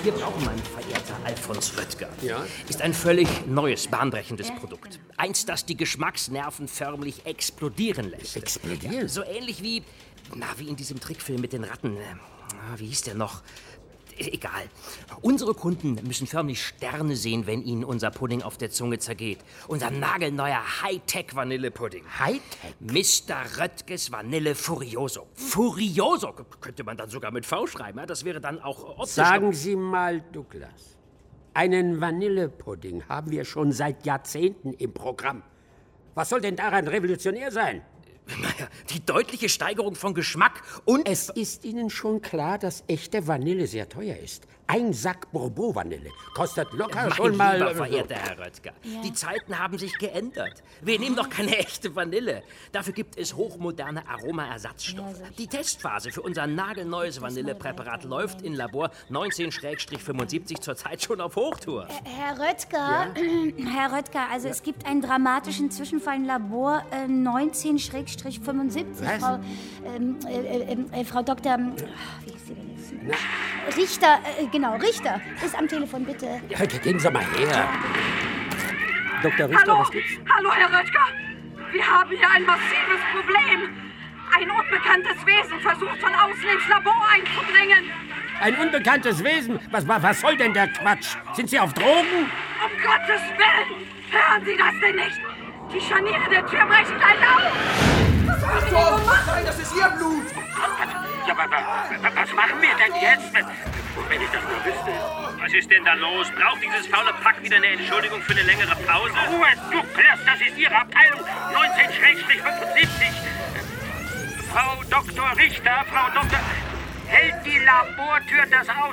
wir brauchen, mein verehrter Alfons Röttger, Ja? ist ein völlig neues, bahnbrechendes Produkt. Eins, das die Geschmacksnerven förmlich explodieren lässt. Explodieren? So ähnlich wie in diesem Trickfilm mit den Ratten. Wie hieß der noch? Egal. Unsere Kunden müssen förmlich Sterne sehen, wenn ihnen unser Pudding auf der Zunge zergeht. Unser nagelneuer Hightech-Vanillepudding. Hightech? Mr. Röttges Vanille Furioso. Furioso könnte man dann sogar mit V schreiben. Ja? Das wäre dann auch optisch... Sagen Sie mal, Douglas, einen Vanillepudding haben wir schon seit Jahrzehnten im Programm. Was soll denn daran revolutionär sein? Naja, die deutliche Steigerung von Geschmack und... Es ist Ihnen schon klar, dass echte Vanille sehr teuer ist. Ein Sack Bourbon-Vanille kostet locker schon mal... Lieber verehrter Herr Röttger, die Zeiten haben sich geändert. Wir nehmen doch keine echte Vanille. Dafür gibt es hochmoderne Aromaersatzstoffe. Die Testphase für unser nagelneues Vanillepräparat läuft in Labor 19-75 zurzeit schon auf Hochtour. Herr Röttger, Herr Röttger, also es gibt einen dramatischen Zwischenfall in Labor 19-75. Was? Frau Dr. Wie ist sie denn jetzt? Richter, genau, Richter ist am Telefon, bitte. Ja, gehen Sie mal her. Dr. Richter, Hallo, was gibt's? hallo, Herr Röttger. Wir haben hier ein massives Problem. Ein unbekanntes Wesen versucht von außen ins Labor einzudringen. Ein unbekanntes Wesen? Was soll denn der Quatsch? Sind Sie auf Drogen? Um Gottes Willen! Hören Sie das denn nicht? Die Scharniere der Tür brechen gleich auf! Was haben Sie denn gemacht? Nein, das ist Ihr Blut! Ja, aber was machen wir denn jetzt? Wenn ich das nur wüsste. Was ist denn da los? Braucht dieses faule Pack wieder eine Entschuldigung für eine längere Pause? Ruhe, Douglas, das ist Ihre Abteilung. 19-75. Frau Dr. Richter, Frau Dr. Hält die Labortür das aus?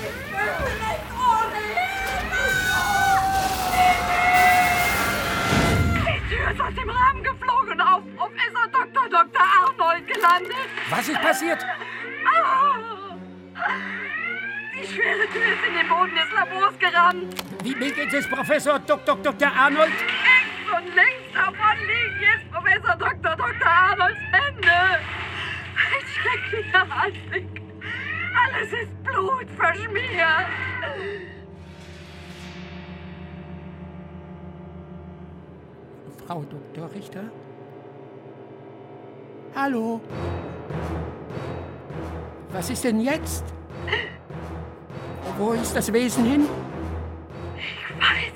Die Tür ist aus dem Rahmen geflogen und auf Professor Dr. Arnold gelandet. Was ist passiert? Die schwere Tür ist in den Boden des Labors gerammt. Wie geht es Professor Dr. Arnold? Rechts und links davon liegen jetzt Professor Dr. Arnolds Hände. Ein schrecklicher Anblick. Alles ist blutverschmiert. Frau Dr. Richter? Hallo? Was ist denn jetzt? Wo ist das Wesen hin? Ich weiß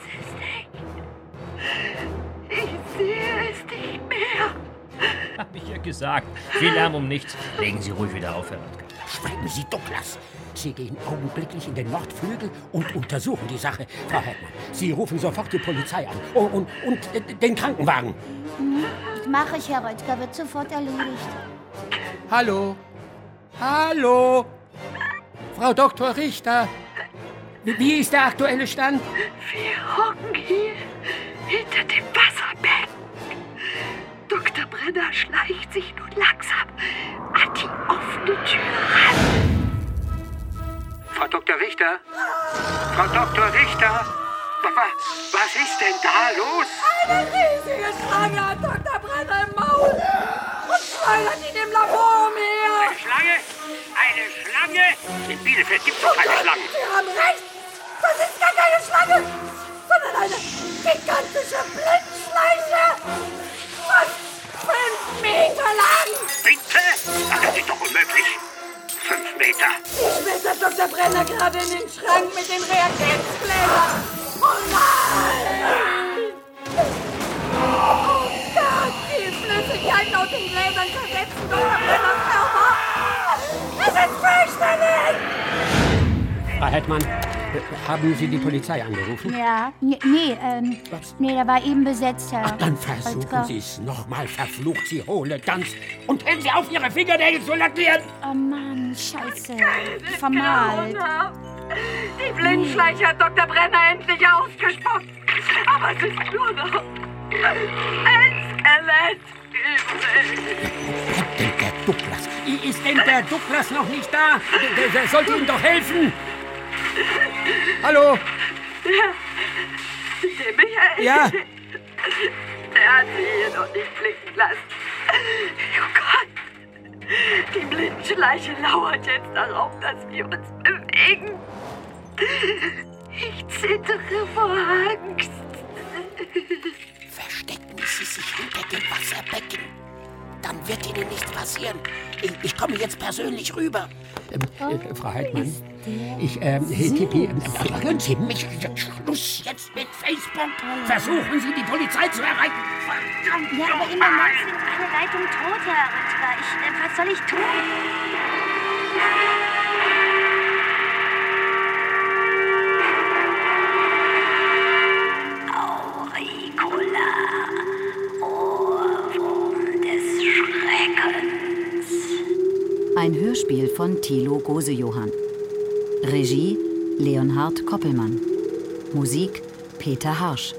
es nicht. Ich sehe es nicht mehr. Hab ich ja gesagt. Viel Lärm um nichts. Legen Sie ruhig wieder auf, Herr Röttger. Schweigen Sie, Douglas. Sie gehen augenblicklich in den Nordflügel und untersuchen die Sache. Frau Hetman, Sie rufen sofort die Polizei an. Und den Krankenwagen. Mache ich, Herr Röttger, wird sofort erledigt. Hallo? Hallo? Frau Dr. Richter? Wie ist der aktuelle Stand? Wir hocken hier hinter dem Wasserbecken. Dr. Brenner schleicht sich nun langsam an die offene Tür ran. Frau Dr. Richter? Frau Dr. Richter? Was ist denn da los? Eine riesige Schlange hat Dr. Brenner im Maul und schleudert ihn im Labor umher. Eine Schlange? Eine Schlange? In Bielefeld gibt's doch keine Schlangen. Sie haben recht. Das ist gar keine Schlange, sondern eine gigantische Blindschleiche. Fast 5 Meter lang. Bitte? Ach, das ist doch unmöglich. 5 Meter. Ich schmettert Dr. Brenner gerade in den Schrank mit den Reagenzgläsern. Oh nein! Oh Gott, die Flüssigkeiten aus den Gläsern zersetzen Dr. Brenners Körper. Es ist fürchterlich! Frau Hetman, haben Sie die Polizei angerufen? Ja, nee, da war eben besetzt, Herr. Ach, dann versuchen Röttger. Sie es nochmal. Verflucht Sie, hohle Gans. Und hören Sie auf, Ihre Fingernägel zu lackieren. Oh Mann, scheiße. Es ist Vermalt. grauenhaft. Die Blindschleiche hat Dr. Brenner endlich ausgespuckt. Aber es ist nur noch ein Skelett übrig. Bleibt denn der Douglas? Ist denn der Douglas noch nicht da? Der sollte Ihnen doch helfen. Hallo? Der Michael. Ja? Er hat sie hier noch nicht blicken lassen. Oh Gott. Die Blindschleiche lauert jetzt darauf, dass wir uns bewegen. Ich zittere vor Angst. Verstecken Sie sich hinter dem Wasserbecken. Dann wird Ihnen nichts passieren. Ich komme jetzt persönlich rüber. Frau Heidmann, Tippi, hören Sie mich. Schluss jetzt mit Facebook. Versuchen Sie, die Polizei zu erreichen. Verdammt. Ja, aber im Moment sind alle Leitungen tot, Herr Rüttger. Was soll ich tun? Auricula, Ohrwurm des Schreckens. Ein Hörspiel von Thilo Gose-Johann. Regie Leonhard Koppelmann. Musik Peter Harsch.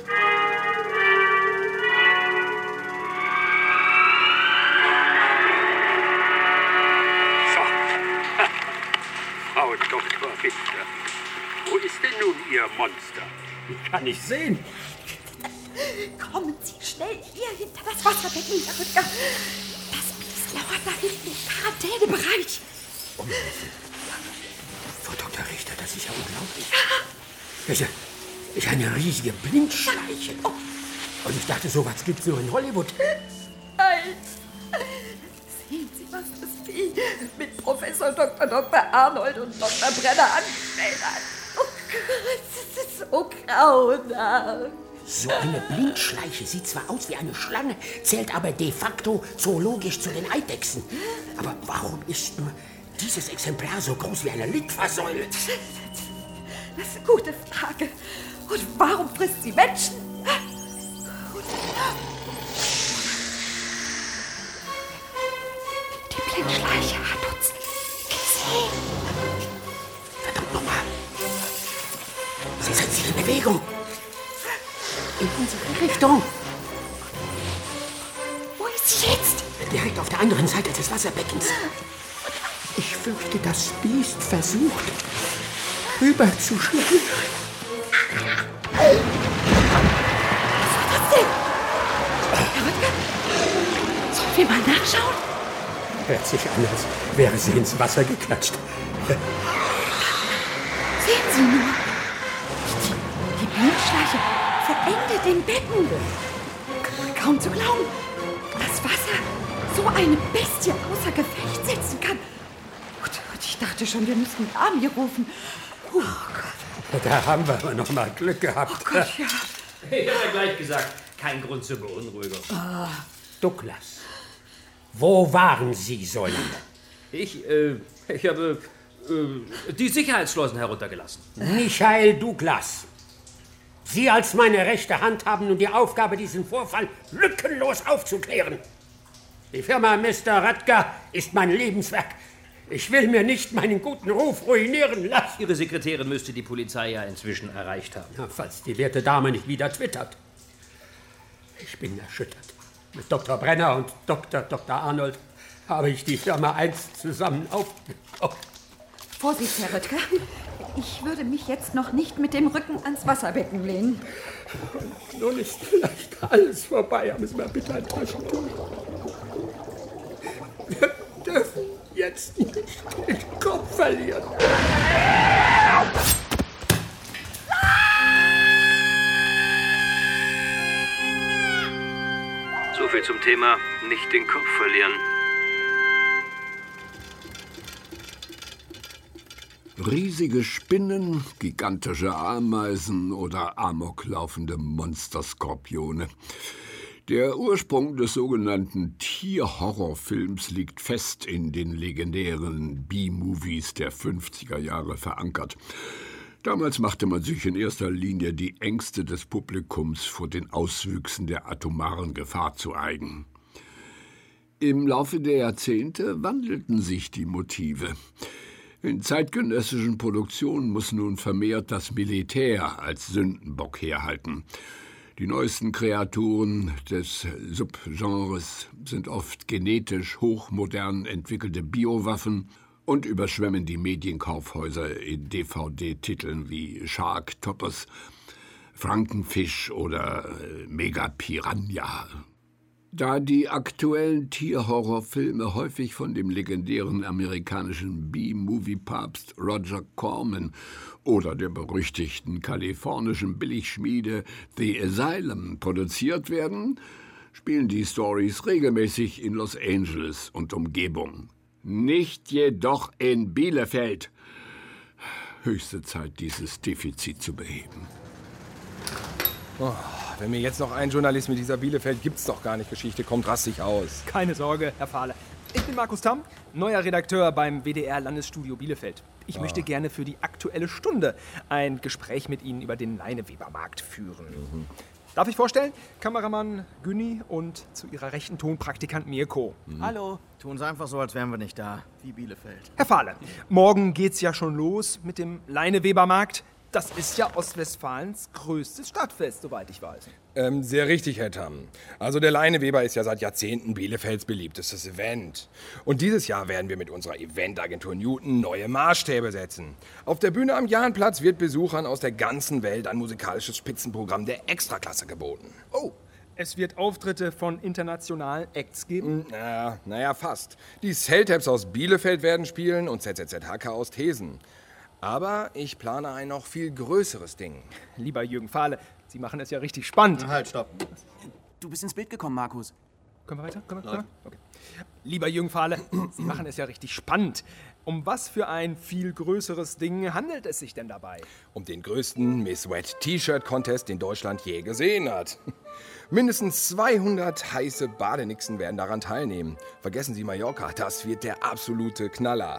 Frau Dr. Richter, wo ist denn nun Ihr Monster? Ich kann nicht sehen. Kommen Sie schnell hier hinter das Wasserbecken, Herr Rüttger. Das Biest lauert da hinten im Quarantänebereich. Frau Dr. Richter, das ist ja unglaublich. Das ist eine riesige Blindschleiche. Und ich dachte, sowas gibt's nur in Hollywood. Nein. Sehen Sie, was das Vieh mit Professor Dr. Arnold und Dr. Brenner angestellt hat. Oh Gott, das ist so grauenhaft. So eine Blindschleiche sieht zwar aus wie eine Schlange, zählt aber de facto zoologisch zu den Eidechsen. Aber warum ist nur dieses Exemplar so groß wie eine Litfaßsäule? Das ist eine gute Frage. Und warum frisst sie Menschen? Die Blindschleiche hat uns gesehen. Verdammt nochmal. Sie setzt sich in Bewegung. In unsere Richtung. Wo ist sie jetzt? Direkt auf der anderen Seite des Wasserbeckens. Ich fürchte, das Biest versucht, rüberzuschwimmen. Was war das denn? Herr Rüttger, sollen wir mal nachschauen? Hört sich an, als wäre sie ins Wasser geklatscht. Sehen Sie nur. Die Blindschleiche verendet im Becken. Kaum zu glauben, dass Wasser so eine Bestie außer Gefecht setzen kann. Und ich dachte schon, wir müssten Army rufen. Oh Gott. Da haben wir aber noch mal Glück gehabt. Oh Gott, ja. Ich habe ja gleich gesagt, kein Grund zur Beunruhigung. Douglas, wo waren Sie so lange? Ich habe die Sicherheitsschleusen heruntergelassen. Michael Douglas, Sie als meine rechte Hand haben nun die Aufgabe, diesen Vorfall lückenlos aufzuklären. Die Firma Mr. Rüttger ist mein Lebenswerk. Ich will mir nicht meinen guten Ruf ruinieren lassen. Ihre Sekretärin müsste die Polizei ja inzwischen erreicht haben. Na, falls die werte Dame nicht wieder twittert. Ich bin erschüttert. Mit Dr. Brenner und Dr. Arnold habe ich die Firma einst zusammen aufgebaut. Vorsicht, Herr Rüttger. Ich würde mich jetzt noch nicht mit dem Rücken ans Wasserbecken lehnen. Nun ist vielleicht alles vorbei. Haben Sie mal bitte ein Taschentuch. Wir dürfen jetzt nicht den Kopf verlieren. So viel zum Thema nicht den Kopf verlieren. Riesige Spinnen, gigantische Ameisen oder amoklaufende Monsterskorpione. Der Ursprung des sogenannten Tierhorrorfilms liegt fest in den legendären B-Movies der 50er Jahre verankert. Damals machte man sich in erster Linie die Ängste des Publikums vor den Auswüchsen der atomaren Gefahr zu eigen. Im Laufe der Jahrzehnte wandelten sich die Motive. In zeitgenössischen Produktionen muss nun vermehrt das Militär als Sündenbock herhalten. Die neuesten Kreaturen des Subgenres sind oft genetisch hochmodern entwickelte Biowaffen und überschwemmen die Medienkaufhäuser in DVD-Titeln wie Shark Toppers, Frankenfisch oder Mega Piranha. Da die aktuellen Tierhorrorfilme häufig von dem legendären amerikanischen B-Movie-Papst Roger Corman oder der berüchtigten kalifornischen Billigschmiede The Asylum produziert werden, spielen die Storys regelmäßig in Los Angeles und Umgebung. Nicht jedoch in Bielefeld. Höchste Zeit, dieses Defizit zu beheben. Oh, wenn mir jetzt noch ein Journalist mit dieser Bielefeld gibt's doch gar nicht. Geschichte kommt rassig aus. Keine Sorge, Herr Fahle. Ich bin Markus Tamm, neuer Redakteur beim WDR-Landesstudio Bielefeld. Ich möchte gerne für die Aktuelle Stunde ein Gespräch mit Ihnen über den Leinewebermarkt führen. Darf ich vorstellen? Kameramann Günni und zu Ihrer rechten Tonpraktikant Mirko. Hallo. Tun Sie einfach so, als wären wir nicht da. Wie Bielefeld. Herr Fahle, morgen geht's ja schon los mit dem Leinewebermarkt. Das ist ja Ostwestfalens größtes Stadtfest, soweit ich weiß. Sehr richtig, Herr Tamm. Also der Leineweber ist ja seit Jahrzehnten Bielefelds beliebtestes Event. Und dieses Jahr werden wir mit unserer Eventagentur Newton neue Maßstäbe setzen. Auf der Bühne am Jahnplatz wird Besuchern aus der ganzen Welt ein musikalisches Spitzenprogramm der Extraklasse geboten. Oh, es wird Auftritte von internationalen Acts geben? Naja, fast. Die Cell-Taps aus Bielefeld werden spielen und ZZZ-Hacker aus Thesen. Aber ich plane ein noch viel größeres Ding. Lieber Jürgen Fahle, Sie machen es ja richtig spannend. Halt, stopp. Du bist ins Bild gekommen, Markus. Können wir weiter? Können wir? Okay. Lieber Jürgen Fahle, Sie machen es ja richtig spannend. Um was für ein viel größeres Ding handelt es sich denn dabei? Um den größten Miss Wet T-Shirt-Contest, den Deutschland je gesehen hat. Mindestens 200 heiße Badenixen werden daran teilnehmen. Vergessen Sie Mallorca, das wird der absolute Knaller.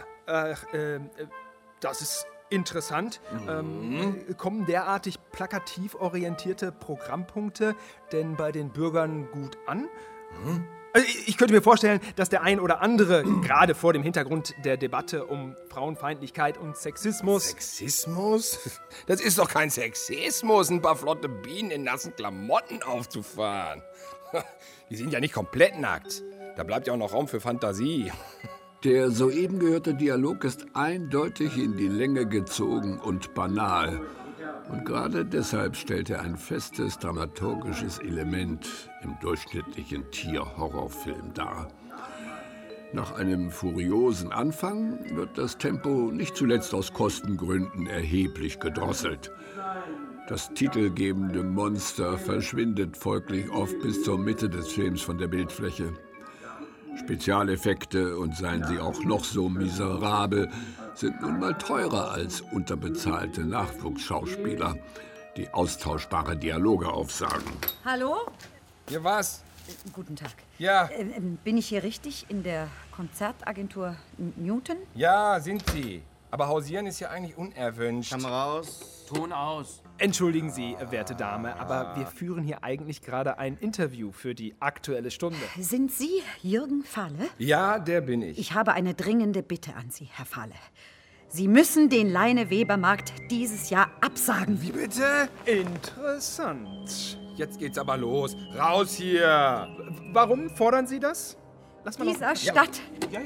Das ist interessant. Kommen derartig plakativ orientierte Programmpunkte denn bei den Bürgern gut an? Ich könnte mir vorstellen, dass der ein oder andere, gerade vor dem Hintergrund der Debatte um Frauenfeindlichkeit und Sexismus... Sexismus? Das ist doch kein Sexismus, ein paar flotte Bienen in nassen Klamotten aufzufahren. Die sind ja nicht komplett nackt. Da bleibt ja auch noch Raum für Fantasie. Der soeben gehörte Dialog ist eindeutig in die Länge gezogen und banal. Und gerade deshalb stellt er ein festes dramaturgisches Element im durchschnittlichen Tierhorrorfilm dar. Nach einem furiosen Anfang wird das Tempo nicht zuletzt aus Kostengründen erheblich gedrosselt. Das titelgebende Monster verschwindet folglich oft bis zur Mitte des Films von der Bildfläche. Spezialeffekte, und seien sie auch noch so miserabel, sind nun mal teurer als unterbezahlte Nachwuchsschauspieler, die austauschbare Dialoge aufsagen. Hallo? Ja, was? Guten Tag. Ja. Bin ich hier richtig in der Konzertagentur Newton? Ja, sind Sie. Aber hausieren ist ja eigentlich unerwünscht. Kamera aus, Ton aus. Entschuldigen Sie, werte Dame, aber wir führen hier eigentlich gerade ein Interview für die Aktuelle Stunde. Sind Sie Jürgen Fahle? Ja, der bin ich. Ich habe eine dringende Bitte an Sie, Herr Fahle. Sie müssen den Leine-Weber-Markt dieses Jahr absagen. Wie bitte? Interessant. Jetzt geht's aber los. Raus hier! Warum fordern Sie das? Dieser Stadt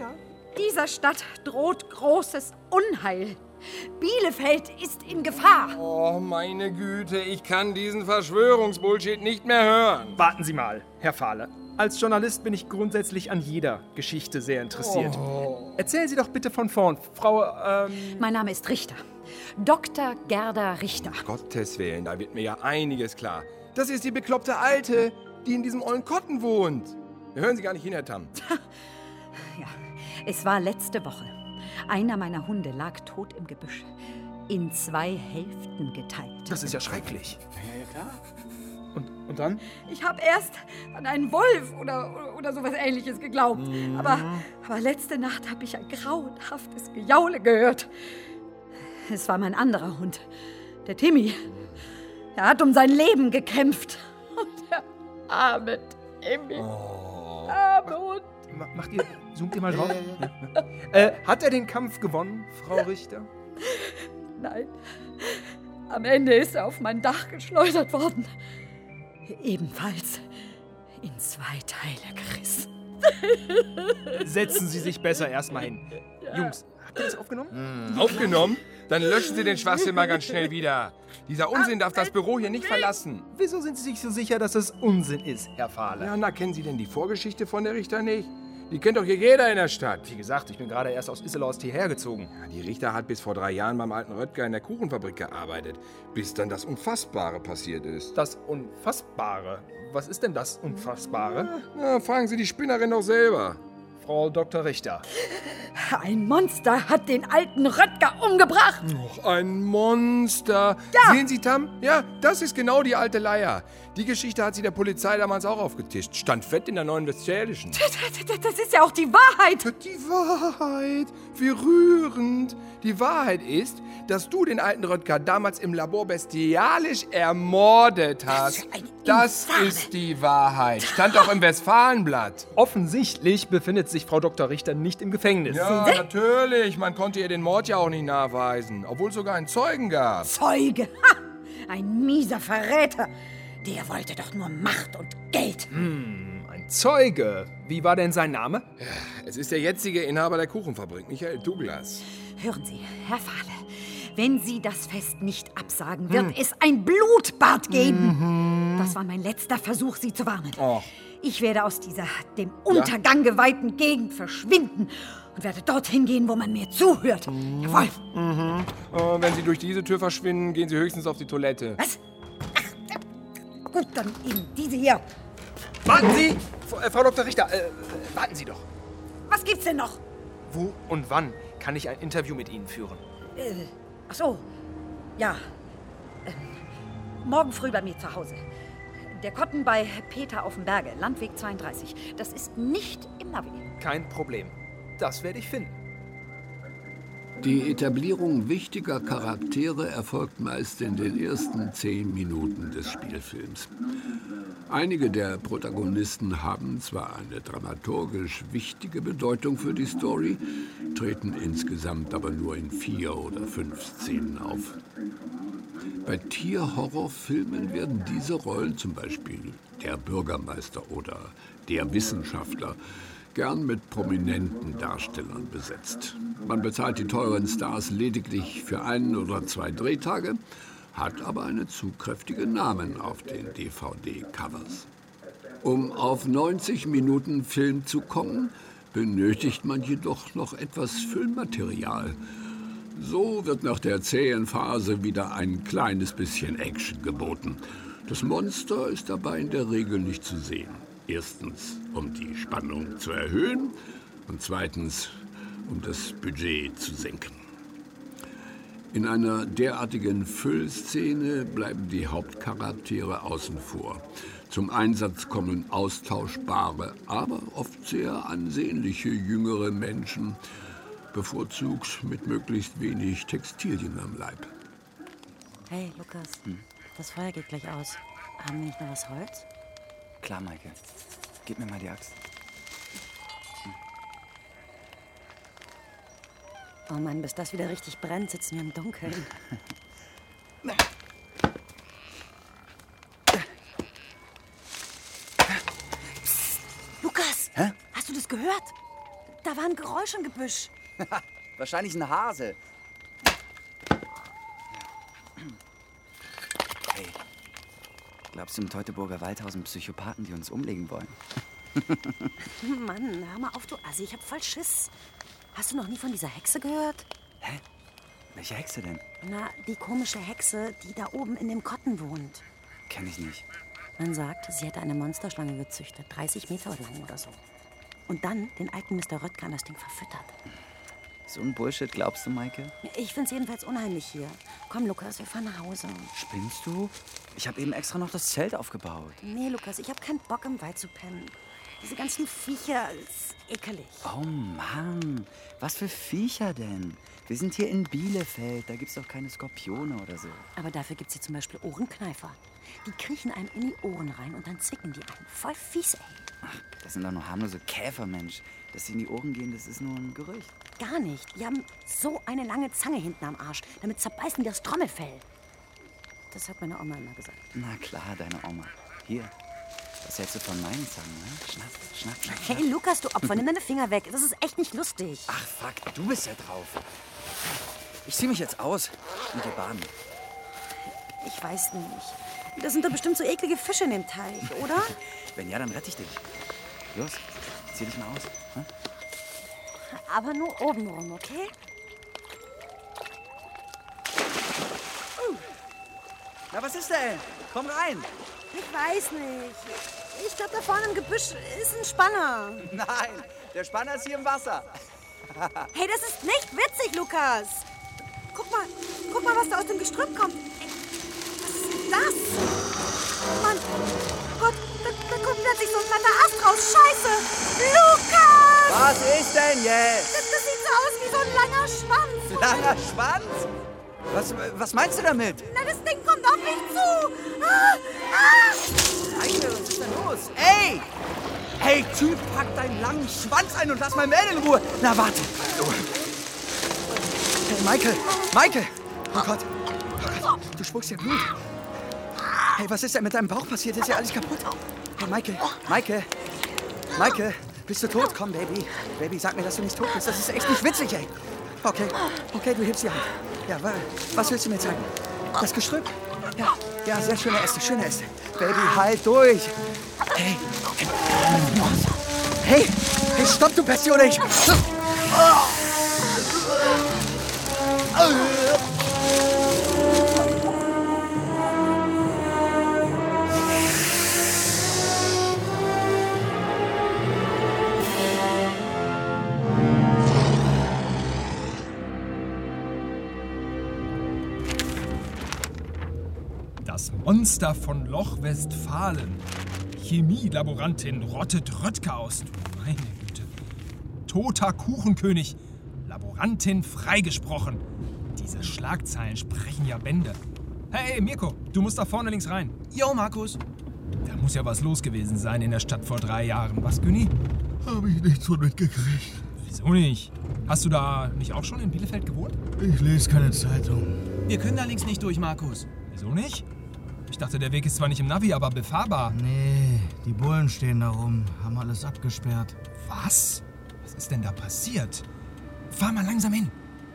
droht großes Unheil. Bielefeld ist in Gefahr. Oh, meine Güte, ich kann diesen Verschwörungsbullshit nicht mehr hören. Warten Sie mal, Herr Fahle. Als Journalist bin ich grundsätzlich an jeder Geschichte sehr interessiert. Erzählen Sie doch bitte von vorn, Frau, Mein Name ist Richter. Dr. Gerda Richter. Gottes Willen, da wird mir ja einiges klar. Das ist die bekloppte Alte, die in diesem ollen Kotten wohnt. Wir hören Sie gar nicht hin, Herr Tamm. Ja, es war letzte Woche. Einer meiner Hunde lag tot im Gebüsch. In 2 Hälften geteilt. Das ist ja schrecklich. Ja, klar. Und dann? Ich habe erst an einen Wolf oder sowas Ähnliches geglaubt. Aber letzte Nacht habe ich ein grauenhaftes Gejaule gehört. Es war mein anderer Hund, der Timmy. Er hat um sein Leben gekämpft. Und der arme Timmy. Arme Hund. Zoomt ihr mal drauf? Hat er den Kampf gewonnen, Frau Richter? Nein. Am Ende ist er auf mein Dach geschleudert worden. Ebenfalls in 2 Teile gerissen. Setzen Sie sich besser erstmal hin. Ja. Jungs, habt ihr das aufgenommen? Aufgenommen? Dann löschen Sie den Schwachsinn mal ganz schnell wieder. Dieser Unsinn darf das Büro hier nicht verlassen. Wieso sind Sie sich so sicher, dass es Unsinn ist, Herr Fahle? Ja, na, kennen Sie denn die Vorgeschichte von der Richter nicht? Die kennt doch hier jeder in der Stadt. Wie gesagt, ich bin gerade erst aus Isselhorst hierher gezogen. Ja, die Richter hat bis vor 3 Jahren beim alten Röttger in der Kuchenfabrik gearbeitet, bis dann das Unfassbare passiert ist. Das Unfassbare? Was ist denn das Unfassbare? Na, fragen Sie die Spinnerin doch selber. Frau Dr. Richter. Ein Monster hat den alten Röttger umgebracht. Noch ein Monster. Ja. Sehen Sie, Tam? Ja, das ist genau die alte Leier. Die Geschichte hat sie der Polizei damals auch aufgetischt. Stand fett in der Neuen Westfälischen. Das ist ja auch die Wahrheit. Die Wahrheit. Wie rührend. Die Wahrheit ist, dass du den alten Röttger damals im Labor bestialisch ermordet hast. Das ist die Wahrheit. Stand auch im Westfalenblatt. Offensichtlich befindet sich Frau Dr. Richter nicht im Gefängnis. Ja, natürlich. Man konnte ihr den Mord ja auch nicht nachweisen. Obwohl es sogar einen Zeugen gab. Zeuge? Ha! Ein mieser Verräter. Der wollte doch nur Macht und Geld. Ein Zeuge. Wie war denn sein Name? Ja, es ist der jetzige Inhaber der Kuchenfabrik, Michael Douglas. Hören Sie, Herr Fahle, wenn Sie das Fest nicht absagen, wird es ein Blutbad geben. Das war mein letzter Versuch, Sie zu warnen. Oh. Ich werde aus dieser dem Untergang geweihten Gegend verschwinden und werde dorthin gehen, wo man mir zuhört. Jawohl. Wenn Sie durch diese Tür verschwinden, gehen Sie höchstens auf die Toilette. Was? Ach, gut, dann eben diese hier. Warten Sie! Frau Dr. Richter, warten Sie doch. Was gibt's denn noch? Wo und wann kann ich ein Interview mit Ihnen führen? Ach so, ja. Morgen früh bei mir zu Hause. Der Kotten bei Peter auf dem Berge, Landweg 32. Das ist nicht im Navi. Kein Problem. Das werde ich finden. Die Etablierung wichtiger Charaktere erfolgt meist in den ersten 10 Minuten des Spielfilms. Einige der Protagonisten haben zwar eine dramaturgisch wichtige Bedeutung für die Story, treten insgesamt aber nur in 4 oder 5 Szenen auf. Bei Tierhorrorfilmen werden diese Rollen, zum Beispiel der Bürgermeister oder der Wissenschaftler, gern mit prominenten Darstellern besetzt. Man bezahlt die teuren Stars lediglich für 1 oder 2 Drehtage, hat aber einen zugkräftigen Namen auf den DVD-Covers. Um auf 90 Minuten Film zu kommen, benötigt man jedoch noch etwas Füllmaterial. So wird nach der zähen Phase wieder ein kleines bisschen Action geboten. Das Monster ist dabei in der Regel nicht zu sehen. Erstens, um die Spannung zu erhöhen und zweitens, um das Budget zu senken. In einer derartigen Füllszene bleiben die Hauptcharaktere außen vor. Zum Einsatz kommen austauschbare, aber oft sehr ansehnliche jüngere Menschen, bevorzugt mit möglichst wenig Textilien am Leib. Hey, Lukas, das Feuer geht gleich aus. Haben wir nicht noch was Holz? Klar, Maike. Gib mir mal die Axt. Oh Mann, bis das wieder richtig brennt, sitzen wir im Dunkeln. Psst, Lukas! Hä? Hast du das gehört? Da war ein Geräusch im Gebüsch. Wahrscheinlich ein Hase. Hey, glaubst du im Teutoburger Waldhaus sind Psychopathen, die uns umlegen wollen? Mann, hör mal auf, du Assi, ich hab voll Schiss. Hast du noch nie von dieser Hexe gehört? Hä? Welche Hexe denn? Na, die komische Hexe, die da oben in dem Kotten wohnt. Kenn ich nicht. Man sagt, sie hätte eine Monsterschlange gezüchtet, 30 Meter lang oder so. Und dann den alten Mr. Röttger an das Ding verfüttert. So ein Bullshit, glaubst du, Maike? Ich find's jedenfalls unheimlich hier. Komm, Lukas, wir fahren nach Hause. Spinnst du? Ich habe eben extra noch das Zelt aufgebaut. Nee, Lukas, ich hab keinen Bock, im Wald zu pennen. Diese ganzen Viecher, ist ekelig. Oh Mann, was für Viecher denn? Wir sind hier in Bielefeld, da gibt's doch keine Skorpione oder so. Aber dafür gibt's hier zum Beispiel Ohrenkneifer. Die kriechen einem in die Ohren rein und dann zicken die einen. Voll fies, ey. Ach, das sind doch nur harmlose Käfer, Mensch. Dass sie in die Ohren gehen, das ist nur ein Gerücht. Gar nicht. Die haben so eine lange Zange hinten am Arsch. Damit zerbeißen die das Trommelfell. Das hat meine Oma immer gesagt. Na klar, deine Oma. Hier, was hältst du von meinen Zangen, ne? Schnapp, schnapp, schnapp. Hey, Lukas, du Opfer, nimm deine Finger weg. Das ist echt nicht lustig. Ach, fuck, du bist ja drauf. Ich zieh mich jetzt aus und geh baden. Ich weiß nicht. Da sind doch bestimmt so eklige Fische in dem Teich, oder? Wenn ja, dann rette ich dich. Los, zieh dich mal aus. Hm? Aber nur obenrum, okay? Na, was ist denn? Komm rein. Ich weiß nicht. Ich glaube, da vorne im Gebüsch ist ein Spanner. Nein, der Spanner ist hier im Wasser. Hey, das ist nicht witzig, Lukas. Guck mal, was da aus dem Gestrüpp kommt. Ey, was ist denn das? Mann, Gott, da kommt plötzlich so ein fetter Ast raus. Scheiße! Lukas! Was ist denn jetzt? Das sieht so aus wie so ein langer Schwanz. Langer Schwanz? Was meinst du damit? Na, das Ding kommt auf mich zu. Michael, was ist denn los? Ey! Hey, Typ, pack deinen langen Schwanz ein und lass mein Mädel in Ruhe. Na, warte. Hey, Michael! Oh Gott, du spuckst ja Blut. Hey, was ist denn mit deinem Bauch passiert? Ist ja alles kaputt. Hey, Michael, bist du tot? Komm, Baby. Baby, sag mir, dass du nicht tot bist. Das ist echt nicht witzig, ey. Okay, du hebst die Hand. Ja, was willst du mir zeigen? Das Gestrüpp? Ja, sehr schöne Äste. Baby, halt durch. Hey, stopp, du Bestie, oder ich... Das Monster von Loch Westfalen. Chemielaborantin rottet Röttger aus. Meine Güte. Toter Kuchenkönig. Laborantin freigesprochen. Diese Schlagzeilen sprechen ja Bände. Hey, Mirko, du musst da vorne links rein. Jo, Markus. Da muss ja was los gewesen sein in der Stadt vor 3 Jahren. Was, Günni? Hab ich nichts von mitgekriegt. Wieso nicht? Hast du da nicht auch schon in Bielefeld gewohnt? Ich lese keine Zeitung. Wir können da links nicht durch, Markus. Wieso nicht? Ich dachte, der Weg ist zwar nicht im Navi, aber befahrbar. Nee, die Bullen stehen da rum, haben alles abgesperrt. Was? Was ist denn da passiert? Fahr mal langsam hin.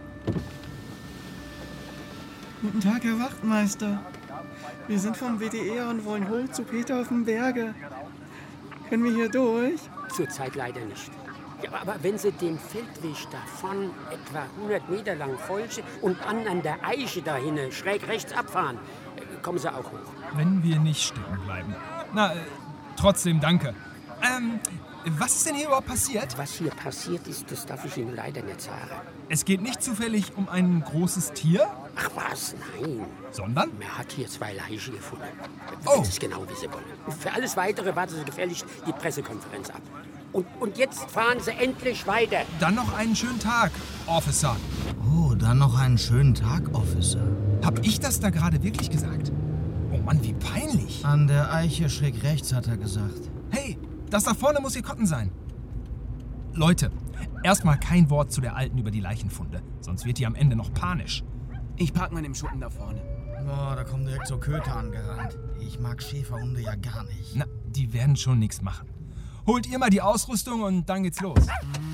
Guten Tag, Herr Wachtmeister. Wir sind vom WDR und wollen hoch zu Peter auf dem Berge. Können wir hier durch? Zurzeit leider nicht. Ja, aber wenn Sie den Feldweg davon etwa 100 Meter lang folgen und an der Eiche dahin schräg rechts abfahren, kommen Sie auch hoch. Wenn wir nicht stecken bleiben. Na, trotzdem danke. Was ist denn hier überhaupt passiert? Was hier passiert ist, das darf ich Ihnen leider nicht sagen. Es geht nicht zufällig um ein großes Tier? Ach was, nein. Sondern? Man hat hier 2 Leichen gefunden. Oh. Das ist genau, wie Sie wollen. Für alles Weitere warten Sie gefälligst die Pressekonferenz ab. Und jetzt fahren Sie endlich weiter. Dann noch einen schönen Tag, Officer. Oh, dann noch einen schönen Tag, Officer. Hab ich das da gerade wirklich gesagt? Oh Mann, wie peinlich. An der Eiche schräg rechts, hat er gesagt. Hey, das da vorne muss Ihr Kotten sein. Leute, erstmal kein Wort zu der Alten über die Leichenfunde. Sonst wird die am Ende noch panisch. Ich park mal im Schuppen da vorne. Boah, da kommen direkt so Köter angerannt. Ich mag Schäferhunde ja gar nicht. Na, die werden schon nichts machen. Holt ihr mal die Ausrüstung und dann geht's los.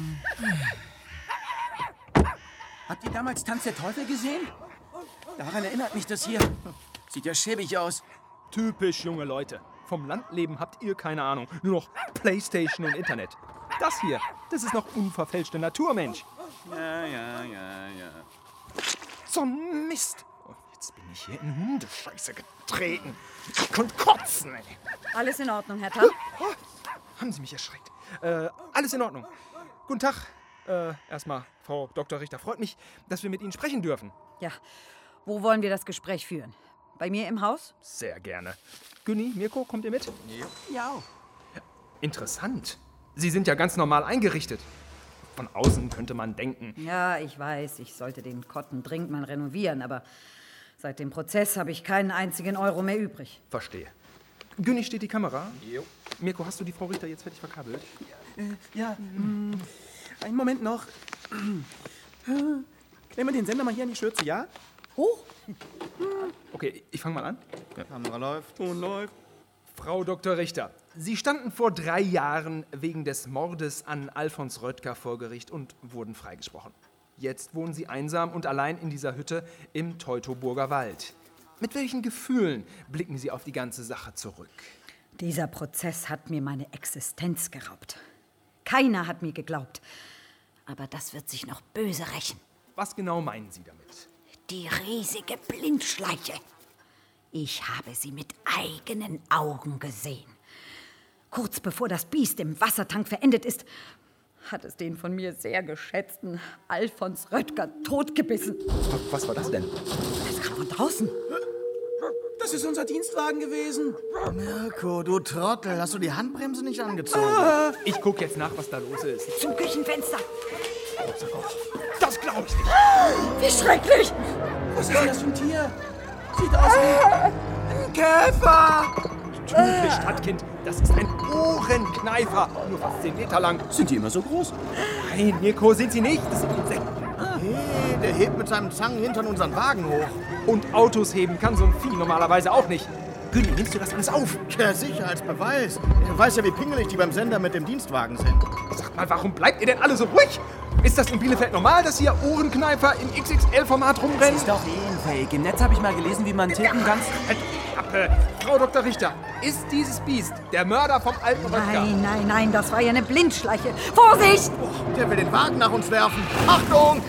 Habt ihr damals Tanz der Teufel gesehen? Daran erinnert mich das hier. Sieht ja schäbig aus. Typisch junge Leute. Vom Landleben habt ihr keine Ahnung. Nur noch Playstation und Internet. Das hier, das ist noch unverfälschte Natur, Mensch. Ja. So ein Mist. Oh, jetzt bin ich hier in Hundescheiße getreten. Ich konnte kotzen, ey. Alles in Ordnung, Herr Tam? Haben Sie mich erschreckt. Alles in Ordnung. Guten Tag. Erstmal, Frau Dr. Richter, freut mich, dass wir mit Ihnen sprechen dürfen. Ja, wo wollen wir das Gespräch führen? Bei mir im Haus? Sehr gerne. Günni, Mirko, kommt ihr mit? Ja. Interessant. Sie sind ja ganz normal eingerichtet. Von außen könnte man denken. Ja, ich weiß, ich sollte den Kotten dringend mal renovieren, aber seit dem Prozess habe ich keinen einzigen Euro mehr übrig. Verstehe. Günni, steht die Kamera? Jo. Mirko, hast du die Frau Richter jetzt fertig verkabelt? Ja. Einen Moment noch. Klemmen wir den Sender mal hier an die Schürze, ja? Hoch. Okay, ich fange mal an. Ja. Kamera läuft. Ton läuft. Frau Dr. Richter, Sie standen vor 3 Jahren wegen des Mordes an Alfons Röttger vor Gericht und wurden freigesprochen. Jetzt wohnen Sie einsam und allein in dieser Hütte im Teutoburger Wald. Mit welchen Gefühlen blicken Sie auf die ganze Sache zurück? Dieser Prozess hat mir meine Existenz geraubt. Keiner hat mir geglaubt. Aber das wird sich noch böse rächen. Was genau meinen Sie damit? Die riesige Blindschleiche. Ich habe sie mit eigenen Augen gesehen. Kurz bevor das Biest im Wassertank verendet ist, hat es den von mir sehr geschätzten Alfons Röttger totgebissen. Was war das denn? Das kam von draußen. Das ist unser Dienstwagen gewesen. Mirko, du Trottel, hast du die Handbremse nicht angezogen? Ich guck jetzt nach, was da los ist. Zum Küchenfenster. Das glaube ich nicht. Wie schrecklich! Was ist denn das für ein Tier? Sieht aus wie ein Käfer. Tödlich, Stadtkind. Das ist ein Ohrenkneifer. Nur fast 10 Meter lang. Sind die immer so groß? Nein, Mirko, sind sie nicht. Das sind Insekten. Hey, der hebt mit seinem Zangenhintern unseren Wagen hoch. Und Autos heben kann so ein Vieh normalerweise auch nicht. Günni, nimmst du das alles auf? Ja, sicher, als Beweis. Du weißt ja, wie pingelig die beim Sender mit dem Dienstwagen sind. Sag mal, warum bleibt ihr denn alle so ruhig? Ist das in Bielefeld normal, dass hier Ohrenkneifer im XXL-Format rumrennen? Das ist doch fake. Im Netz habe ich mal gelesen, wie man Tippen ganz... Frau Dr. Richter, ist dieses Biest der Mörder vom alten Röttger? Nein, das war ja eine Blindschleiche. Vorsicht! Der will den Wagen nach uns werfen. Achtung!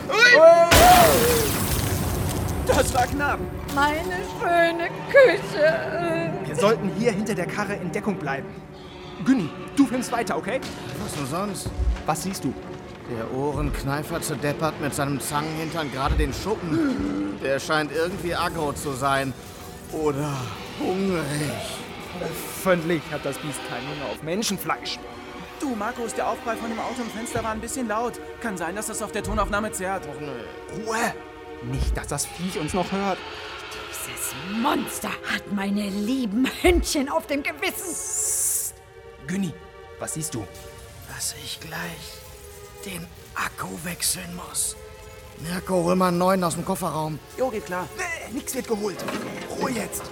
Das war knapp. Meine schöne Küche. Wir sollten hier hinter der Karre in Deckung bleiben. Günni, du filmst weiter, okay? Was denn sonst? Was siehst du? Der Ohrenkneifer zerdeppert mit seinem Zangenhintern gerade den Schuppen. Der scheint irgendwie aggro zu sein. Oder hungrig. Hoffentlich hat das Biest keinen Hunger auf Menschenfleisch. Du, Markus, der Aufprall von dem Auto im Fenster war ein bisschen laut. Kann sein, dass das auf der Tonaufnahme zerrt. Ruhe! Nicht, dass das Viech uns noch hört. Dieses Monster hat meine lieben Hündchen auf dem Gewissen. Psst. Günni, was siehst du? Dass ich gleich den Akku wechseln muss. Mirko, hol mal einen neuen aus dem Kofferraum. Jo, geht klar. Nix wird geholt. Ruhe jetzt.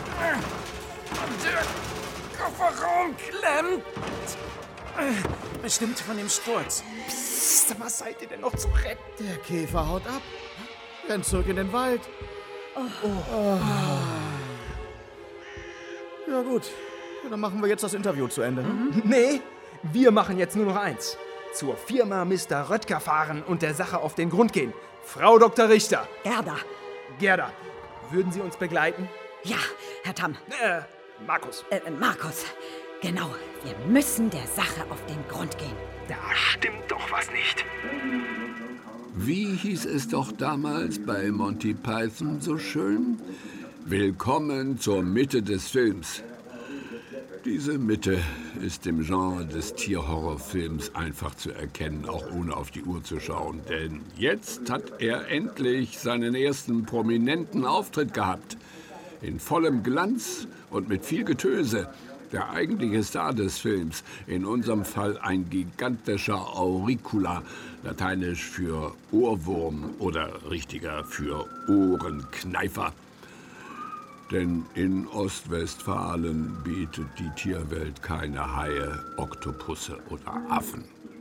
Der Kofferraum klemmt. Bestimmt von dem Sturz. Psst, was seid ihr denn noch zu retten? Der Käfer haut ab. Rennt zurück in den Wald. Ja gut, dann machen wir jetzt das Interview zu Ende. Nee, wir machen jetzt nur noch eins. Zur Firma Mr. Röttger fahren und der Sache auf den Grund gehen. Frau Dr. Richter. Gerda, würden Sie uns begleiten? Ja, Herr Tamm. Markus. Markus, genau. Wir müssen der Sache auf den Grund gehen. Da stimmt doch was nicht. Wie hieß es doch damals bei Monty Python so schön? Willkommen zur Mitte des Films. Diese Mitte ist im Genre des Tierhorrorfilms einfach zu erkennen, auch ohne auf die Uhr zu schauen. Denn jetzt hat er endlich seinen ersten prominenten Auftritt gehabt. In vollem Glanz und mit viel Getöse. Der eigentliche Star des Films, in unserem Fall ein gigantischer Auricula, lateinisch für Ohrwurm oder richtiger für Ohrenkneifer. Denn in Ostwestfalen bietet die Tierwelt keine Haie, Oktopusse oder Affen.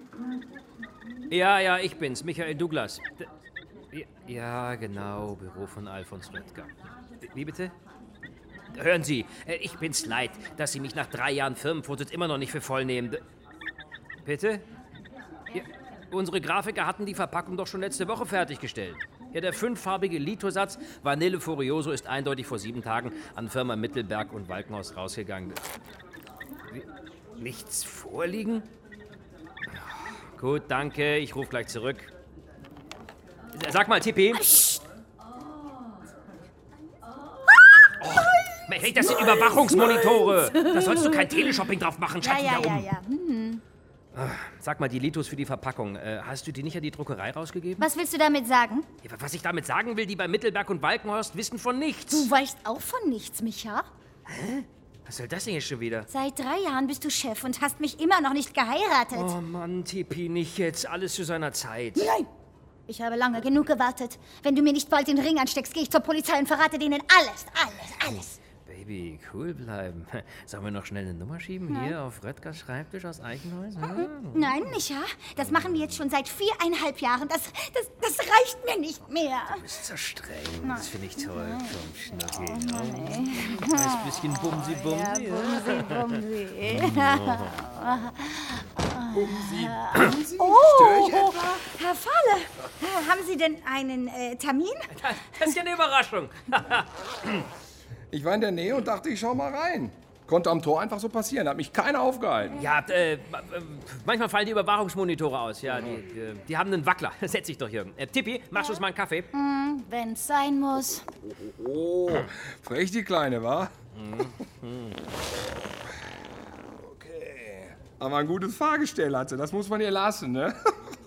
Ja, ich bin's, Michael Douglas. Ja, genau, Büro von Alfons Röttger. Wie bitte? Hören Sie, ich bin's leid, dass Sie mich nach 3 Jahren Firmenvorsitz immer noch nicht für voll nehmen. Bitte? Ja, unsere Grafiker hatten die Verpackung doch schon letzte Woche fertiggestellt. Ja, der 5-farbige Litosatz Vanille Furioso ist eindeutig vor 7 Tagen an Firma Mittelberg und Walkenhorst rausgegangen. Nichts vorliegen? Gut, danke, ich rufe gleich zurück. Sag mal, Tippi. Hey, das sind Überwachungsmonitore. Da sollst du kein Teleshopping drauf machen. Schalt die da um. Ja. Sag mal, die Litos für die Verpackung, hast du die nicht an die Druckerei rausgegeben? Was willst du damit sagen? Ja, was ich damit sagen will, die bei Mittelberg und Walkenhorst wissen von nichts. Du weißt auch von nichts, Micha. Hä? Was soll das denn jetzt schon wieder? Seit 3 Jahren bist du Chef und hast mich immer noch nicht geheiratet. Oh Mann, Tippi, nicht jetzt. Alles zu seiner Zeit. Nein! Ich habe lange genug gewartet. Wenn du mir nicht bald den Ring ansteckst, gehe ich zur Polizei und verrate denen alles. Baby, cool bleiben. Sollen wir noch schnell eine Nummer schieben? Hier auf Röttgers Schreibtisch aus Eichenholz? Nein, Micha, das machen wir jetzt schon seit 4,5 Jahren. Das reicht mir nicht mehr. Du bist so streng. Das finde ich toll. Komm, Schnucki. Ein bisschen Bumsi-Bumsi. Ja, Bumsi-Bumsi. Bumsi. Oh, Herr Fahle, haben Sie denn einen Termin? Das ist ja eine Überraschung. Ich war in der Nähe und dachte, ich schau mal rein. Konnte am Tor einfach so passieren, hat mich keiner aufgehalten. Ja, manchmal fallen die Überwachungsmonitore aus. Ja, die haben einen Wackler. Setz dich doch hier. Tippi, machst du uns mal einen Kaffee? Wenn's sein muss. Oh, frech die Kleine, wa? Okay. Aber ein gutes Fahrgestell hat sie, das muss man ihr lassen, ne?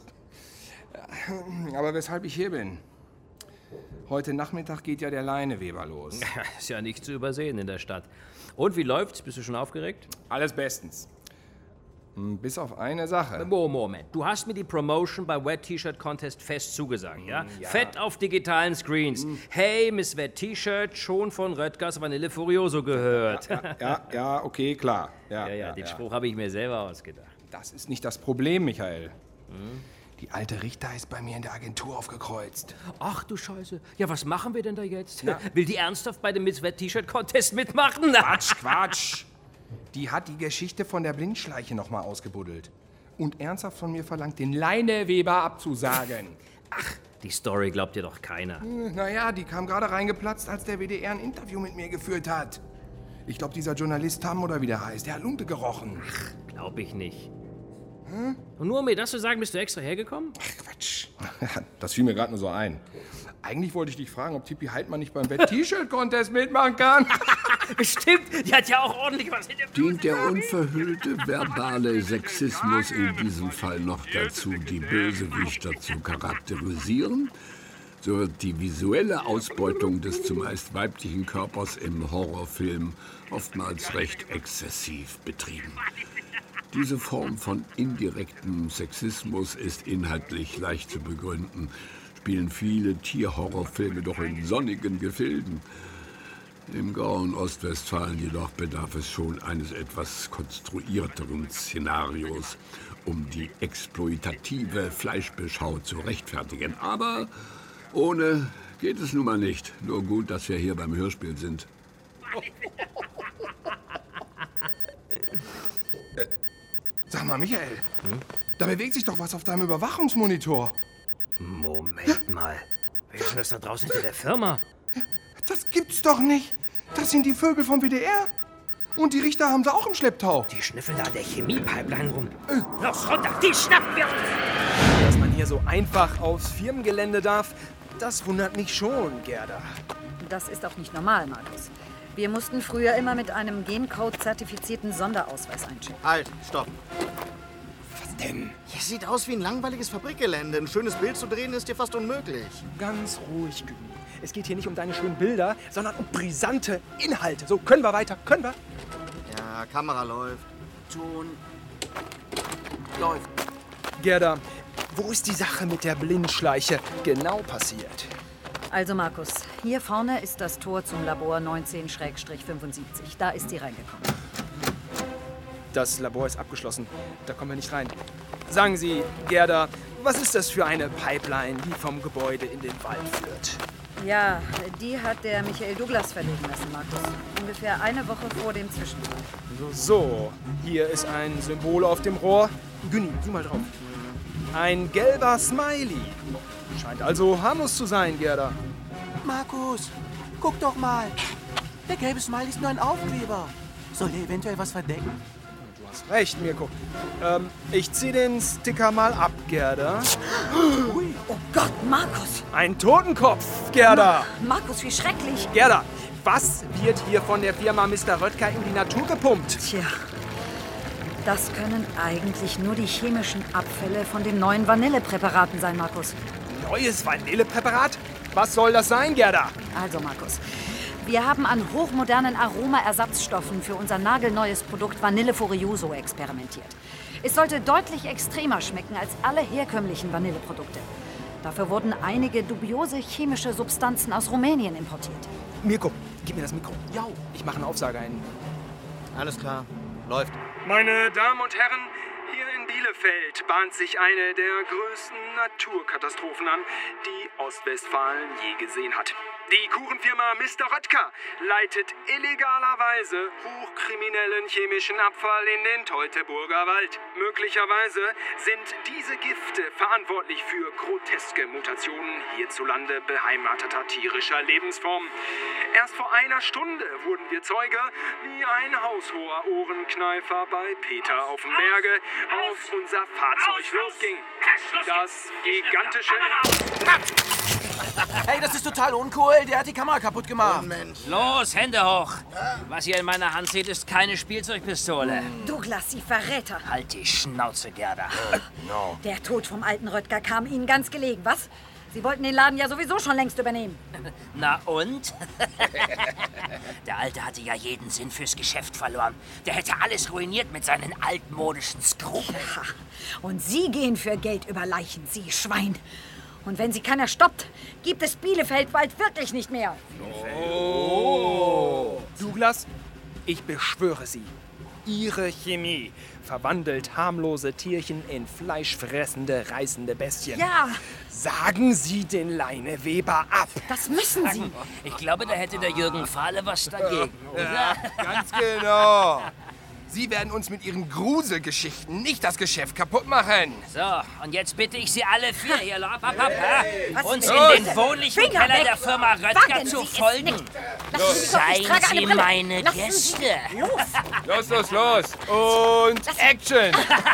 Aber weshalb ich hier bin? Heute Nachmittag geht ja der Leineweber los. Ist ja nicht zu übersehen in der Stadt. Und wie läuft's? Bist du schon aufgeregt? Alles bestens. Bis auf eine Sache. Moment. Du hast mir die Promotion bei Wet T-Shirt Contest fest zugesagt, ja? Fett auf digitalen Screens. Hey, Miss Wet T-Shirt, schon von Röttgers Vanille Furioso gehört. Ja, okay, klar. Ja, den Spruch habe ich mir selber ausgedacht. Das ist nicht das Problem, Michael. Die alte Richter ist bei mir in der Agentur aufgekreuzt. Ach du Scheiße. Ja, was machen wir denn da jetzt? Will die ernsthaft bei dem Miss Wet T-Shirt Contest mitmachen? Quatsch. Die hat die Geschichte von der Blindschleiche noch mal ausgebuddelt. Und ernsthaft von mir verlangt, den Leineweber abzusagen. Ach, die Story glaubt dir doch keiner. Naja, die kam gerade reingeplatzt, als der WDR ein Interview mit mir geführt hat. Ich glaube, dieser Journalist Tam oder wie der heißt, der hat Lunte gerochen. Ach, glaub ich nicht. Und nur um mir das zu sagen, bist du extra hergekommen? Ach, Quatsch. Das fiel mir gerade nur so ein. Eigentlich wollte ich dich fragen, ob Tippi Heidmann nicht beim Wet T-Shirt Contest mitmachen kann. Bestimmt, die hat ja auch ordentlich was in dem Dient der unverhüllte verbale Sexismus in diesem Fall noch dazu, die Bösewichter zu charakterisieren? So wird die visuelle Ausbeutung des zumeist weiblichen Körpers im Horrorfilm oftmals recht exzessiv betrieben. Diese Form von indirektem Sexismus ist inhaltlich leicht zu begründen, spielen viele Tierhorrorfilme doch in sonnigen Gefilden. Im grauen Ostwestfalen jedoch bedarf es schon eines etwas konstruierteren Szenarios, um die exploitative Fleischbeschau zu rechtfertigen. Aber ohne geht es nun mal nicht. Nur gut, dass wir hier beim Hörspiel sind. Sag mal, Michael, da bewegt sich doch was auf deinem Überwachungsmonitor. Moment mal. Wer ist denn das da draußen hinter der Firma? Das gibt's doch nicht. Das sind die Vögel vom WDR. Und die Richter haben sie auch im Schlepptau. Die schnüffeln da an der Chemiepipeline rum. Los, runter, die schnappen wir uns! Dass man hier so einfach aufs Firmengelände darf, das wundert mich schon, Gerda. Das ist auch nicht normal, Markus. Wir mussten früher immer mit einem Gencode-zertifizierten Sonderausweis einchecken. Halt, stopp. Was denn? Hier sieht aus wie ein langweiliges Fabrikgelände. Ein schönes Bild zu drehen ist hier fast unmöglich. Ganz ruhig, Güni. Es geht hier nicht um deine schönen Bilder, sondern um brisante Inhalte. So, können wir weiter? Können wir? Ja, Kamera läuft. Ton läuft. Gerda, wo ist die Sache mit der Blindschleiche genau passiert? Also Markus, hier vorne ist das Tor zum Labor 19-75. Da ist sie reingekommen. Das Labor ist abgeschlossen. Da kommen wir nicht rein. Sagen Sie, Gerda, was ist das für eine Pipeline, die vom Gebäude in den Wald führt? Ja, die hat der Michael Douglas verlegen lassen, Markus. Ungefähr eine Woche vor dem Zwischenfall. So, hier ist ein Symbol auf dem Rohr. Günni, sieh mal drauf. Ein gelber Smiley. Scheint also harmlos zu sein, Gerda. Markus, guck doch mal. Der gelbe Smiley ist nur ein Aufkleber. Soll der eventuell was verdecken? Du hast recht, Mirko. Ich zieh den Sticker mal ab, Gerda. Ui. Oh Gott, Markus! Ein Totenkopf, Gerda! Markus, wie schrecklich! Gerda, was wird hier von der Firma Mr. Röttger in die Natur gepumpt? Tja, das können eigentlich nur die chemischen Abfälle von den neuen Vanillepräparaten sein, Markus. Neues Vanillepräparat? Was soll das sein, Gerda? Also, Markus, wir haben an hochmodernen Aromaersatzstoffen für unser nagelneues Produkt Vanille Furioso experimentiert. Es sollte deutlich extremer schmecken als alle herkömmlichen Vanilleprodukte. Dafür wurden einige dubiose chemische Substanzen aus Rumänien importiert. Mirko, Gib mir das Mikro. Ja. Ich mache einen Aufsager ein. Alles klar. Läuft. Meine Damen und Herren, hier in Bielefeld bahnt sich eine der größten Naturkatastrophen an, die Ostwestfalen je gesehen hat. Die Kuchenfirma Mr. Röttger leitet illegalerweise hochkriminellen chemischen Abfall in den Teutoburger Wald. Möglicherweise sind diese Gifte verantwortlich für groteske Mutationen hierzulande beheimateter tierischer Lebensformen. Erst vor einer Stunde wurden wir Zeuge, wie ein haushoher Ohrenkneifer bei Peter auf dem Berge auf unser Fahrzeug losging. Das gigantische... Hey, das ist total uncool. Der hat die Kamera kaputt gemacht. Los, Hände hoch. Was ihr in meiner Hand seht, ist keine Spielzeugpistole. Douglas, Sie Verräter. Halt die Schnauze, Gerda. Der Tod vom alten Röttger kam Ihnen ganz gelegen, was? Sie wollten den Laden ja sowieso schon längst übernehmen. Na und? Der Alte hatte ja jeden Sinn fürs Geschäft verloren. Der hätte alles ruiniert mit seinen altmodischen Skrupeln. Ja. Und Sie gehen für Geld über Leichen, Sie Schwein. Und wenn Sie keiner stoppt, gibt es Bielefeld bald wirklich nicht mehr. Oh. Douglas, ich beschwöre Sie. Ihre Chemie verwandelt harmlose Tierchen in fleischfressende, reißende Bestien. Ja. Sagen Sie den Leine Weber ab. Das müssen Sie. Ich glaube, da hätte der Jürgen Fahle was dagegen. Ja, ganz genau. Sie werden uns mit Ihren Gruselgeschichten nicht das Geschäft kaputt machen. So, und jetzt bitte ich Sie alle vier hier, uns in denn? den wohnlichen Finger Keller weg. der Firma Röttger Wagen zu Sie es folgen. nicht. Lassen Sie mich doch, ich Seien trage eine Sie Brille. meine Lassen Sie Gäste. Los. Los. Und Action.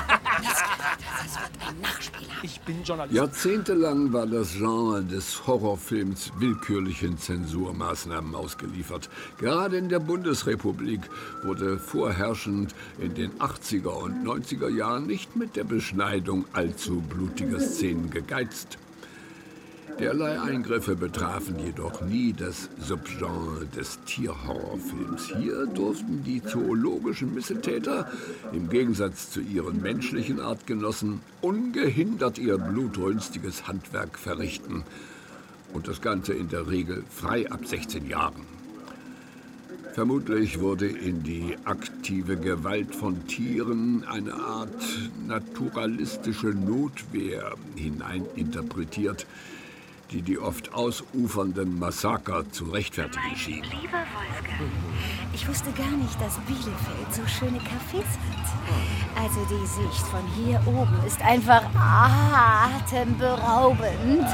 Ich bin Journalist. Jahrzehntelang war das Genre des Horrorfilms willkürlichen Zensurmaßnahmen ausgeliefert. Gerade in der Bundesrepublik wurde vorherrschend in den 80er und 90er Jahren nicht mit der Beschneidung allzu blutiger Szenen gegeizt. Derlei Eingriffe betrafen jedoch nie das Subgenre des Tierhorrorfilms. Hier durften die zoologischen Missetäter im Gegensatz zu ihren menschlichen Artgenossen ungehindert ihr blutrünstiges Handwerk verrichten. Und das Ganze in der Regel frei ab 16 Jahren. Vermutlich wurde in die aktive Gewalt von Tieren eine Art naturalistische Notwehr hineininterpretiert, die oft ausufernden Massaker zu rechtfertigen schien. Lieber Wolfgang, ich wusste gar nicht, dass Bielefeld so schöne Cafés hat. Also die Sicht von hier oben ist einfach atemberaubend.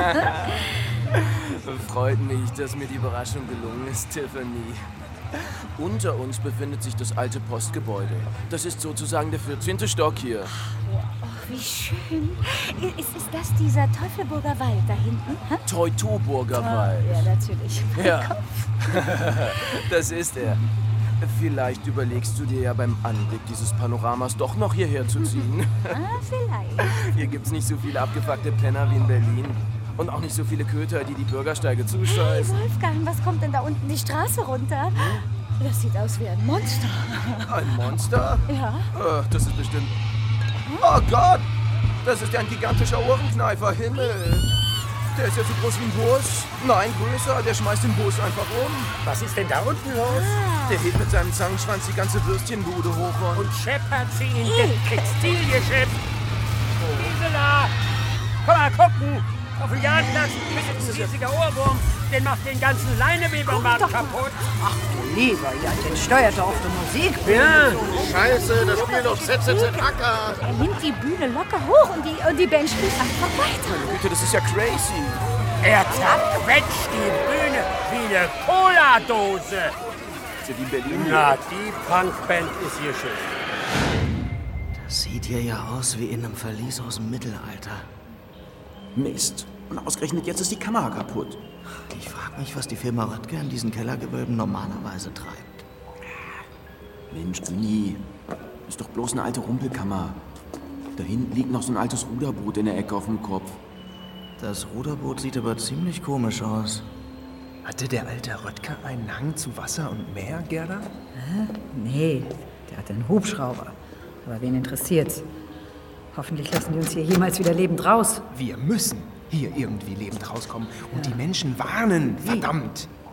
Freut mich, dass mir die Überraschung gelungen ist, Tiffany. Unter uns befindet sich das alte Postgebäude. Das ist sozusagen der 14. Stock hier. Wie schön. Ist das dieser Teufelburger Wald da hinten? Teutoburger Wald. Ja, natürlich. Ja, das ist er. Vielleicht überlegst du dir ja beim Anblick dieses Panoramas doch noch hierher zu ziehen. Vielleicht. Hier gibt's nicht so viele abgefuckte Penner wie in Berlin. Und auch nicht so viele Köter, die die Bürgersteige zuscheißen. Hey Wolfgang, was kommt denn da unten die Straße runter? Das sieht aus wie ein Monster. Ein Monster? Ja. Ach, das ist bestimmt... Oh Gott! Das ist ja ein gigantischer Ohrenkneifer. Himmel! Der ist ja so groß wie ein Bus. Nein, größer. Der schmeißt den Bus einfach um. Was ist denn da unten los? Der hebt mit seinem Zangenschwanz die ganze Würstchenbude hoch und scheppert sie in das Textilgeschäft. Gisela! Komm mal gucken! Auf dem Jahnplatz ist ein riesiger Ohrwurm. Den macht den ganzen Leinewebermarkt kaputt. Ach du lieber, ja, den steuert er auf die Musik. Ja. Scheiße, das spielt doch ZZZ Acker. Er nimmt die Bühne locker hoch und die Band spielt einfach weiter. Bitte, das ist ja crazy. Er zerquetscht die Bühne wie eine Cola-Dose. Ist ja wie Berlin. Na, die Punkband ist hier schön. Das sieht hier ja aus wie in einem Verlies aus dem Mittelalter. Mist. Und ausgerechnet jetzt ist die Kamera kaputt. Ich frage mich, was die Firma Röttger in diesen Kellergewölben normalerweise treibt. Mensch, nie. Ist doch bloß eine alte Rumpelkammer. Da hinten liegt noch so ein altes Ruderboot in der Ecke auf dem Kopf. Das Ruderboot sieht aber ziemlich komisch aus. Hatte der alte Röttger einen Hang zu Wasser und Meer, Gerda? Nee, der hatte einen Hubschrauber. Aber wen interessiert's? Hoffentlich lassen die uns hier jemals wieder lebend raus. Wir müssen hier irgendwie lebend rauskommen und die Menschen warnen. Verdammt!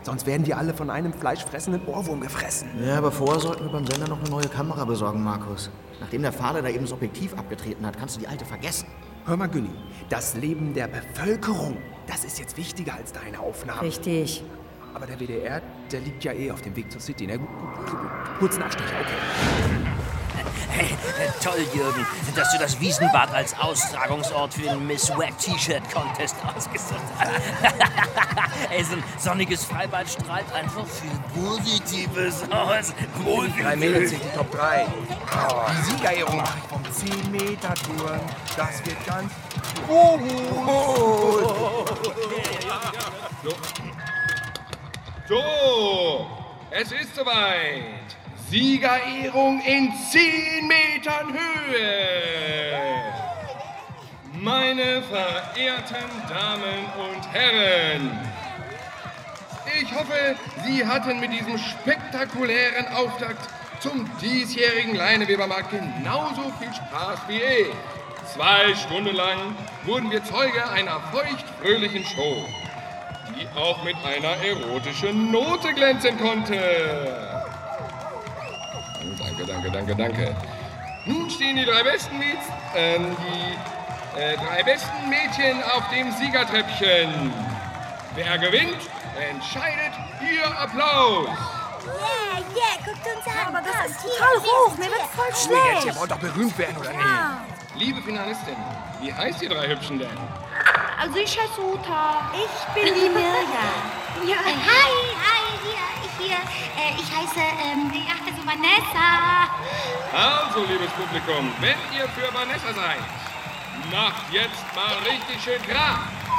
Sonst werden wir alle von einem fleischfressenden Ohrwurm gefressen. Ja, aber vorher sollten wir beim Sender noch eine neue Kamera besorgen, Markus. Nachdem der Vater da eben das Objektiv abgetreten hat, kannst du die alte vergessen. Hör mal, Günni, das Leben der Bevölkerung, das ist jetzt wichtiger als deine Aufnahmen. Richtig. Aber der WDR, der liegt ja eh auf dem Weg zur City, ne? Kurzen Abstecher, okay. Hey, toll, Jürgen, dass du das Wiesenbad als Austragungsort für den Miss Wet T-Shirt Contest ausgesucht hast. Ey, so ein sonniges Freibad strahlt einfach viel Positives aus. Die 3 Mädels sind die Top 3. Die Siegerehrung mache ich vom 10-Meter-Touren. Das wird ganz... So, es ist soweit. Siegerehrung in 10 Metern Höhe. Meine verehrten Damen und Herren, ich hoffe, Sie hatten mit diesem spektakulären Auftakt zum diesjährigen Leinewebermarkt genauso viel Spaß wie ich. 2 Stunden lang wurden wir Zeuge einer feuchtfröhlichen Show, die auch mit einer erotischen Note glänzen konnte. Danke. Nun stehen die 3 besten Mädchen auf dem Siegertreppchen. Wer gewinnt, entscheidet Ihr Applaus. Yeah, guckt uns an. Aber das ist total hoch, mir wird voll schlecht. Ihr wollt doch berühmt werden, oder nicht? Liebe Finalistin, wie heißt ihr 3 Hübschen denn? Also ich heiße Uta. Ich bin die Mirja. Ja. Hi, hier. Ich heiße, Vanessa. Also, liebes Publikum, wenn ihr für Vanessa seid, macht jetzt mal richtig schön Krach.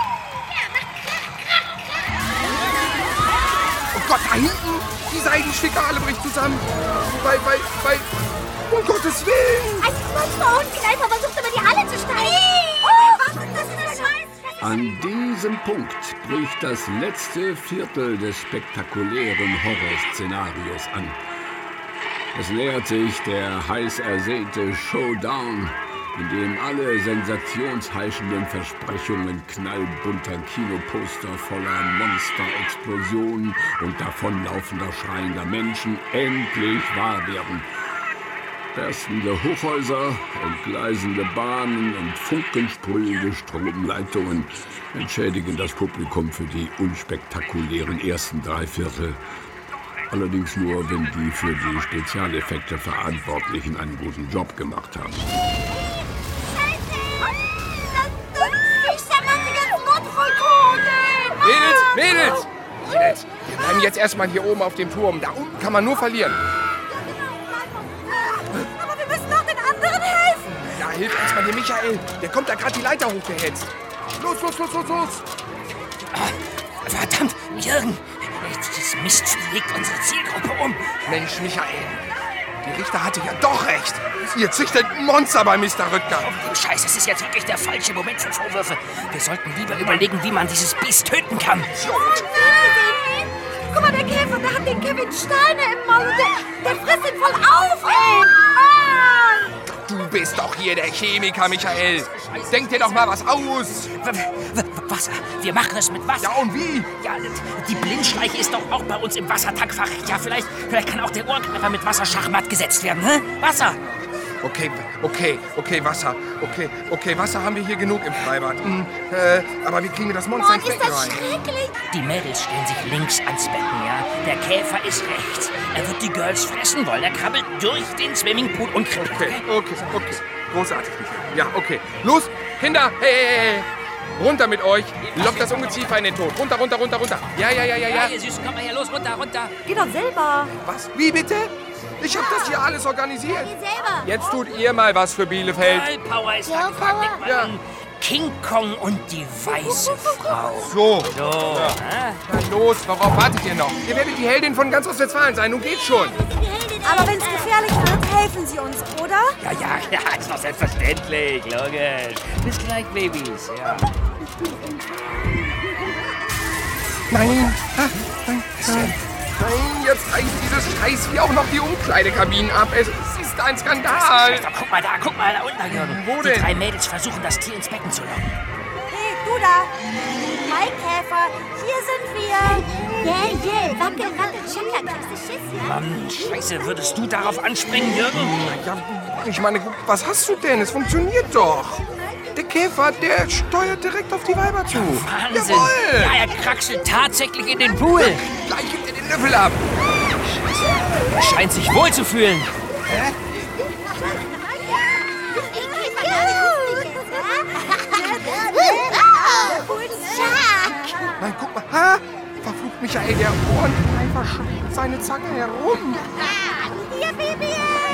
Oh Gott, da hinten! Die Seidenspirale bricht zusammen. Weil... Um Gottes Willen! Ein Monster-Hundkneifer versucht über die Halle zu steigen. Das ist ein Scheiß. An diesem Punkt bricht das letzte Viertel des spektakulären Horrorszenarios an. Es nähert sich der heiß ersehnte Showdown, in dem alle sensationsheischenden Versprechungen knallbunter Kinoposter voller Monsterexplosionen und davonlaufender schreiender Menschen endlich wahr werden. Berstende Hochhäuser, entgleisende Bahnen und funkensprühende Stromleitungen entschädigen das Publikum für die unspektakulären ersten 3/4. Allerdings nur, wenn die für die Spezialeffekte Verantwortlichen einen guten Job gemacht haben. Mädels! Wir bleiben jetzt erstmal hier oben auf dem Turm. Da unten kann man nur verlieren. Aber wir müssen doch den anderen helfen. Ja, hilf erstmal dem Michael. Der kommt da gerade die Leiter hochgehetzt. Los! Verdammt, Jürgen! Dieses Mistvieh legt unsere Zielgruppe um. Mensch, Michael. Die Richter hatte ja doch recht. Ihr züchtet ein Monster bei Mr. Rüttger. Oh, Scheiße, es ist jetzt wirklich der falsche Moment für Vorwürfe. Wir sollten lieber überlegen, wie man dieses Biest töten kann. Guck mal, der Käfer, der hat den Kevin Steine im Maul. Der frisst ihn voll auf, ey. Mann! Du bist doch hier der Chemiker, Michael. Denk dir doch mal was aus. Wasser. Wir machen es mit Wasser. Ja, und wie? Ja, die Blindschleiche ist doch auch bei uns im Wassertank verreckt. Ja, vielleicht kann auch der Ohrkneifer mit Wasser schachmatt gesetzt werden, hä? Wasser! Okay, Wasser. Okay, Wasser haben wir hier genug im Freibad. Aber wie kriegen wir das Monster ins Becken rein? Schrecklich. Die Mädels stellen sich links ans Becken, ja? Der Käfer ist rechts. Er wird die Girls fressen wollen. Er krabbelt durch den Swimmingpool und kribbelt. Okay. Großartig, Michael. Ja, okay. Los, Kinder, hey. Runter mit euch. Lockt das Ungeziefer in den Tod. Runter. Ja. Ja, ihr Süßen, kommt mal hier, los, runter. Geh doch selber. Was? Wie bitte? Ich hab das hier alles organisiert. Geh selber. Jetzt tut ihr mal was für Bielefeld. Girl-Power ist angefragt. Ja. King Kong und die weiße Frau. So. Dann los, worauf wartet ihr noch? Ihr werdet die Heldin von ganz Ostwestfalen sein. Nun geht's schon. Aber wenn es gefährlich wird, helfen Sie uns, oder? Ja, ist doch selbstverständlich, logisch. Bis gleich, Babys, ja. Nein, jetzt reißt dieses Scheiß wie auch noch die Umkleidekabinen ab. Es ist ein Skandal. Guck mal da unten, Jürgen. Wo denn? Die 3 Mädels versuchen, das Tier ins Becken zu locken. Hey, du da. Maikäfer, hier sind wir. Yeah, wackel, Chaka, kriegst du Schiss, ja? Mann, scheiße, würdest du darauf anspringen, Jürgen? Ja, ich meine, was hast du denn? Es funktioniert doch. Der Käfer, der steuert direkt auf die Weiber zu. Wahnsinn! Jawohl! Ja, er kraxelt tatsächlich in den Pool. Gleich gibt er den Löffel ab. Er scheint sich wohl zu fühlen. Hä? Nein, guck mal. Ha? Verflucht Michael, der Ohrenkneifer schwingt seine Zange herum. Hier, Baby!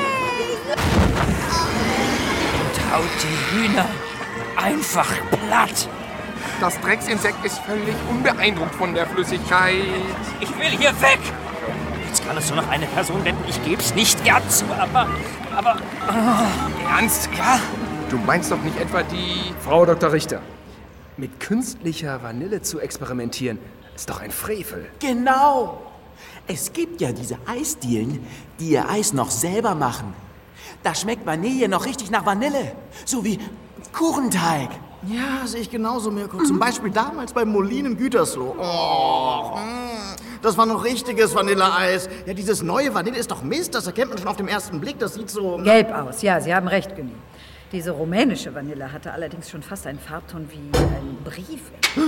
Und haut die Hühner einfach platt. Das Drecksinsekt ist völlig unbeeindruckt von der Flüssigkeit. Ich will hier weg. Jetzt kann es nur noch eine Person retten. Ich geb's nicht gern zu, aber... Ernst? Ja? Du meinst doch nicht etwa die... Frau Dr. Richter, mit künstlicher Vanille zu experimentieren, ist doch ein Frevel. Genau. Es gibt ja diese Eisdielen, die ihr Eis noch selber machen. Da schmeckt Vanille noch richtig nach Vanille. So wie Kuchenteig. Ja, sehe ich genauso, Mirko. Zum Beispiel damals bei Molin in Gütersloh. Oh, das war noch richtiges Vanilleeis. Ja, dieses neue Vanille ist doch Mist. Das erkennt man schon auf den ersten Blick. Das sieht so... Gelb aus, ja, Sie haben recht, Günni. Diese rumänische Vanille hatte allerdings schon fast einen Farbton wie ein Brief.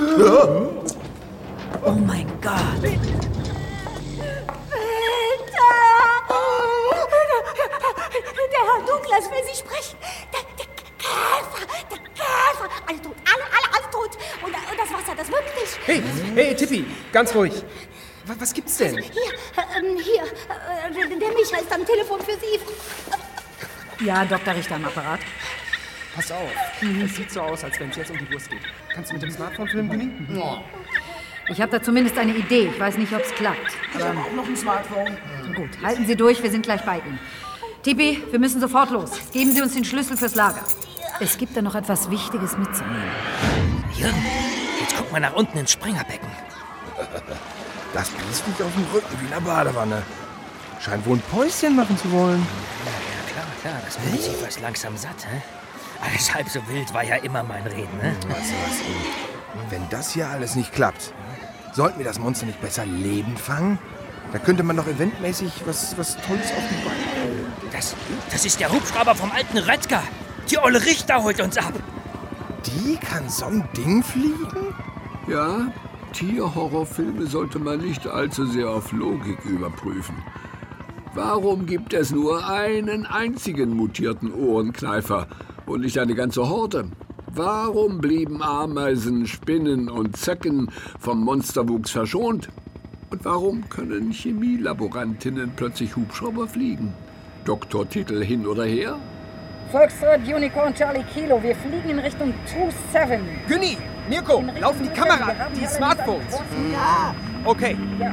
Oh mein Gott. Der Herr Douglas will Sie sprechen. Der Käfer. Alle tot, alle tot. Und das Wasser, das wirkt nicht. Hey, Tippi, ganz ruhig. Was gibt's denn? Hier, der Micha ist am Telefon für Sie. Ja, Dr. Richter am Apparat. Pass auf, es sieht so aus, als wenn es jetzt um die Wurst geht. Kannst du mit dem Smartphone filmen, Günni? Ja. Ich habe da zumindest eine Idee. Ich weiß nicht, ob es klappt. Ich habe auch noch ein Smartphone. Gut, halten Sie durch, wir sind gleich bei Ihnen. Tippi, wir müssen sofort los. Geben Sie uns den Schlüssel fürs Lager. Es gibt da noch etwas Wichtiges mitzunehmen. Jürgen, jetzt guck mal nach unten ins Springerbecken. Das Biest liegt auf dem Rücken wie in einer Badewanne. Scheint wohl ein Päuschen machen zu wollen. Ja, klar, das will sich fast langsam satt, hä? Alles halb so wild war ja immer mein Reden, ne? Was? Wenn das hier alles nicht klappt, sollten wir das Monster nicht besser lebend fangen? Da könnte man doch eventmäßig was Tolles auf die Beine. Das ist der Hubschrauber vom alten Röttger. Die olle Richter holt uns ab. Die kann so ein Ding fliegen? Ja, Tierhorrorfilme sollte man nicht allzu sehr auf Logik überprüfen. Warum gibt es nur einen einzigen mutierten Ohrenkneifer und nicht eine ganze Horde? Warum blieben Ameisen, Spinnen und Zecken vom Monsterwuchs verschont? Und warum können Chemielaborantinnen plötzlich Hubschrauber fliegen? Doktortitel hin oder her? Foxtrot, Unicorn, Charlie Kilo, wir fliegen in Richtung 27. Günni, Mirko, laufen die Kamera, die Smartphones? Ja. Okay. Ja.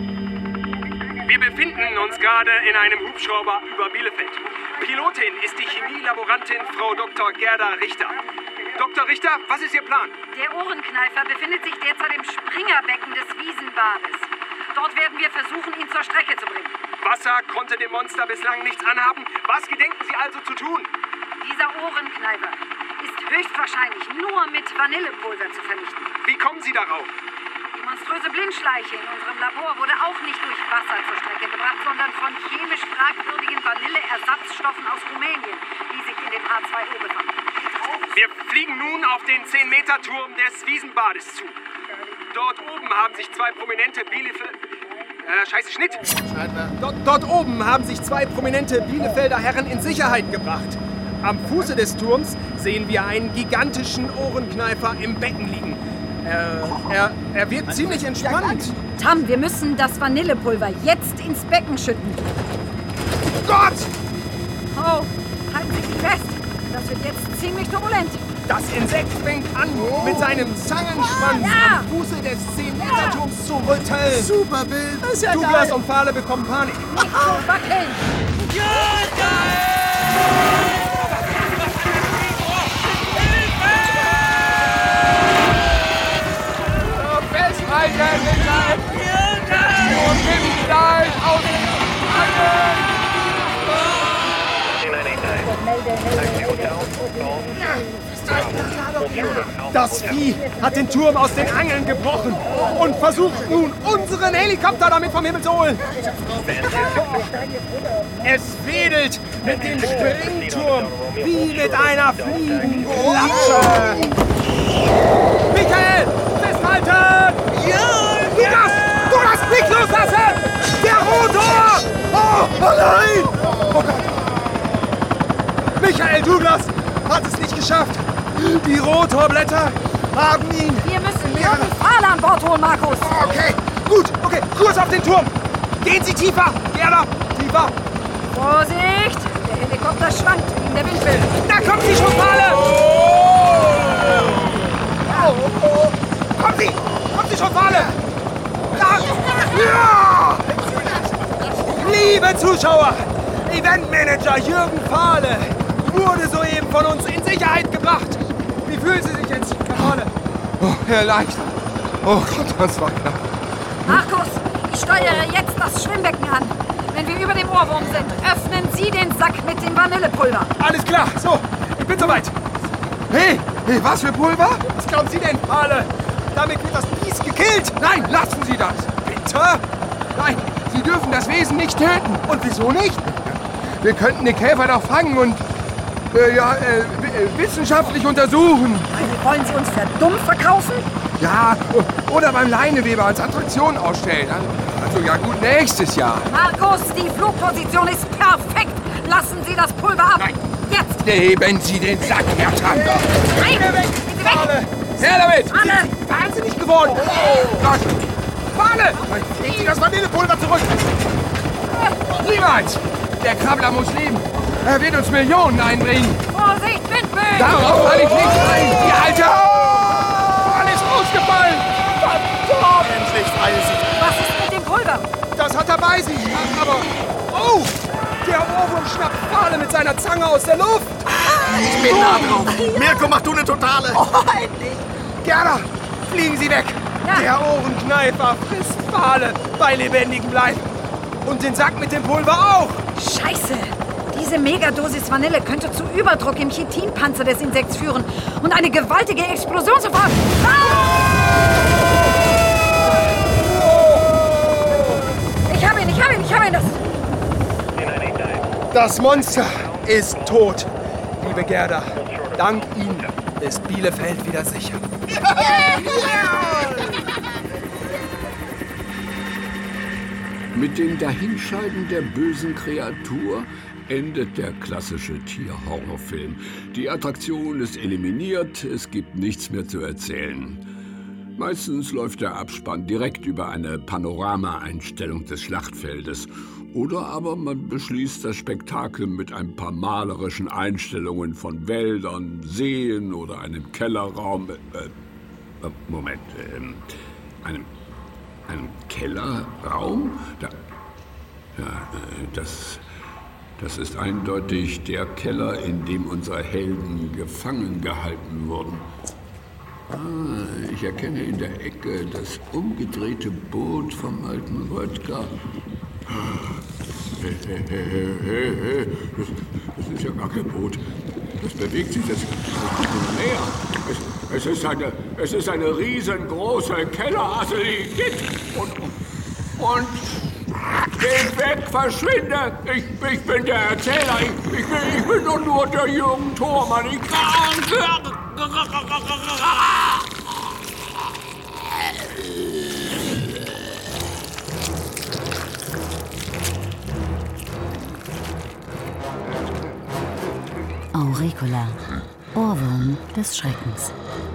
Wir befinden uns gerade in einem Hubschrauber über Bielefeld. Pilotin ist die Chemielaborantin Frau Dr. Gerda Richter. Dr. Richter, was ist Ihr Plan? Der Ohrenkneifer befindet sich derzeit im Springerbecken des Wiesenbades. Dort werden wir versuchen, ihn zur Strecke zu bringen. Wasser konnte dem Monster bislang nichts anhaben. Was gedenken Sie also zu tun? Dieser Ohrenkneifer ist höchstwahrscheinlich nur mit Vanillepulver zu vernichten. Wie kommen Sie darauf? Die monströse Blindschleiche in unserem Labor wurde auch nicht durch Wasser zur Strecke gebracht, sondern von chemisch fragwürdigen Vanilleersatzstoffen aus Rumänien, die sich in dem H2O befanden. Wir fliegen nun auf den 10-Meter-Turm des Wiesenbades zu. Dort oben haben sich zwei prominente Dort oben haben sich zwei prominente Bielefelder Herren in Sicherheit gebracht. Am Fuße des Turms sehen wir einen gigantischen Ohrenkneifer im Becken liegen. Er wirkt ziemlich entspannt. Tam, wir müssen das Vanillepulver jetzt ins Becken schütten. Gott! Oh, halten Sie sich fest. Das wird jetzt ziemlich turbulent. Das Insekt fängt an, mit seinem Zangenschwanz am Fuße des 10-Meter-Turms zu rütteln. Super Bild. Das ist ja Douglas und Fahle bekommen Panik. Nicht so wackeln. Festhalten, Richard! Und nimm Stahl aus dem Angeln! Das Vieh hat den Turm aus den Angeln gebrochen und versucht nun, unseren Helikopter damit vom Himmel zu holen. Es wedelt mit dem Springturm wie mit einer fliegenden Klatsche. Michael, festhalten! Ja! Douglas, nicht loslassen! Der Rotor! Oh nein! Oh Gott! Michael, Douglas hat es nicht geschafft. Die Rotorblätter haben ihn. Wir müssen Jürgen Pfahle an Bord holen, Markus. Okay, gut, okay, Kurs auf den Turm. Gehen Sie tiefer, Gerda, tiefer. Vorsicht, der Helikopter schwankt, wie der Wind will. Da kommt die Schofale! Kommt sie, Schofale! Da! Ja! Liebe Zuschauer, Eventmanager Jürgen Pfahle wurde soeben von uns in Sicherheit gebracht. Wie fühlen Sie sich jetzt, Herr Pfahle? Oh, erleichtert. Oh Gott, das war knapp. Markus, ich steuere jetzt das Schwimmbecken an. Wenn wir über dem Ohrwurm sind, öffnen Sie den Sack mit dem Vanillepulver. Alles klar, so, ich bin soweit. Hey, was für Pulver? Was glauben Sie denn, Pfahle? Damit wird das Biest gekillt. Nein, lassen Sie das. Bitte? Nein, Sie dürfen das Wesen nicht töten. Und wieso nicht? Wir könnten den Käfer doch fangen und wissenschaftlich untersuchen. Wollen Sie uns für dumm verkaufen? Ja, oder beim Leineweber als Attraktion ausstellen. Also ja gut, nächstes Jahr. Markus, die Flugposition ist perfekt. Lassen Sie das Pulver ab. Nein. Jetzt. Nehmen Sie den Sack, Herr Tanter. Nein, weg. Weg. Her damit. Alle. Wahnsinnig geworden. Oh Gott. Pfahle, legen Sie das Vanillepulver zurück. Niemals. Der Krabbler muss leben. Er wird uns Millionen einbringen. Vorsicht, Windböen. Darauf falle ich nicht ein. Die Alte. Alles ausgefallen. Verdammt. Endlich freie Sicht. Was ist mit dem Pulver? Das hat er bei sich. Aber, oh, der Ohrwurm schnappt Pfahle mit seiner Zange aus der Luft. Ich bin nah drauf. Mirko, mach du eine Totale. Oh, endlich. Gerda, fliegen Sie weg. Ja. Der Ohrenkneifer frisst Pfahle bei lebendigem Leib. Und den Sack mit dem Pulver auch. Scheiße. Diese Megadosis Vanille könnte zu Überdruck im Chitinpanzer des Insekts führen und eine gewaltige Explosion sofort. Ich hab ihn. Das Monster ist tot. Liebe Gerda, dank Ihnen ist Bielefeld wieder sicher. Mit dem Dahinscheiden der bösen Kreatur endet der klassische Tierhorrorfilm. Die Attraktion ist eliminiert, es gibt nichts mehr zu erzählen. Meistens läuft der Abspann direkt über eine Panoramaeinstellung des Schlachtfeldes. Oder aber man beschließt das Spektakel mit ein paar malerischen Einstellungen von Wäldern, Seen oder einem Kellerraum. Einem Kellerraum? Das ist eindeutig der Keller, in dem unsere Helden gefangen gehalten wurden. Ich erkenne in der Ecke das umgedrehte Boot vom alten Röttger. Hey, das ist ja gar kein Boot. Das bewegt sich, das kommt immer näher. Es ist eine riesengroße Kellerasse, die geht und geht weg, verschwinde. Ich bin der Erzähler, ich bin doch nur der Jürgen Thormann. Auricola, Ohrwurm des Schreckens.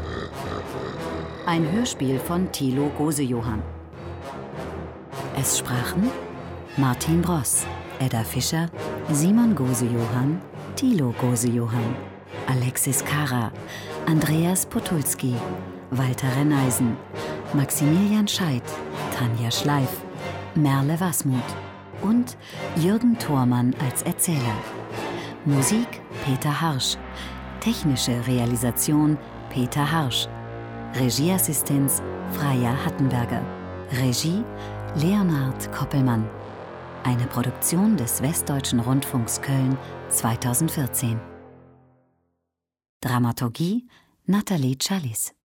Ein Hörspiel von Thilo Gose-Johann. Es sprachen Martin Bross, Edda Fischer, Simon Gose-Johann, Thilo Gose-Johann, Alexis Kara, Andreas Potulski, Walter Renneisen, Maximilian Scheidt, Tanja Schleif, Merle Wasmuth und Jürgen Thormann als Erzähler. Musik Peter Harsch, technische Realisation Peter Harsch, Regieassistenz Freya Hattenberger, Regie Leonhard Koppelmann. Eine Produktion des Westdeutschen Rundfunks Köln 2014. Dramaturgie Nathalie Challis.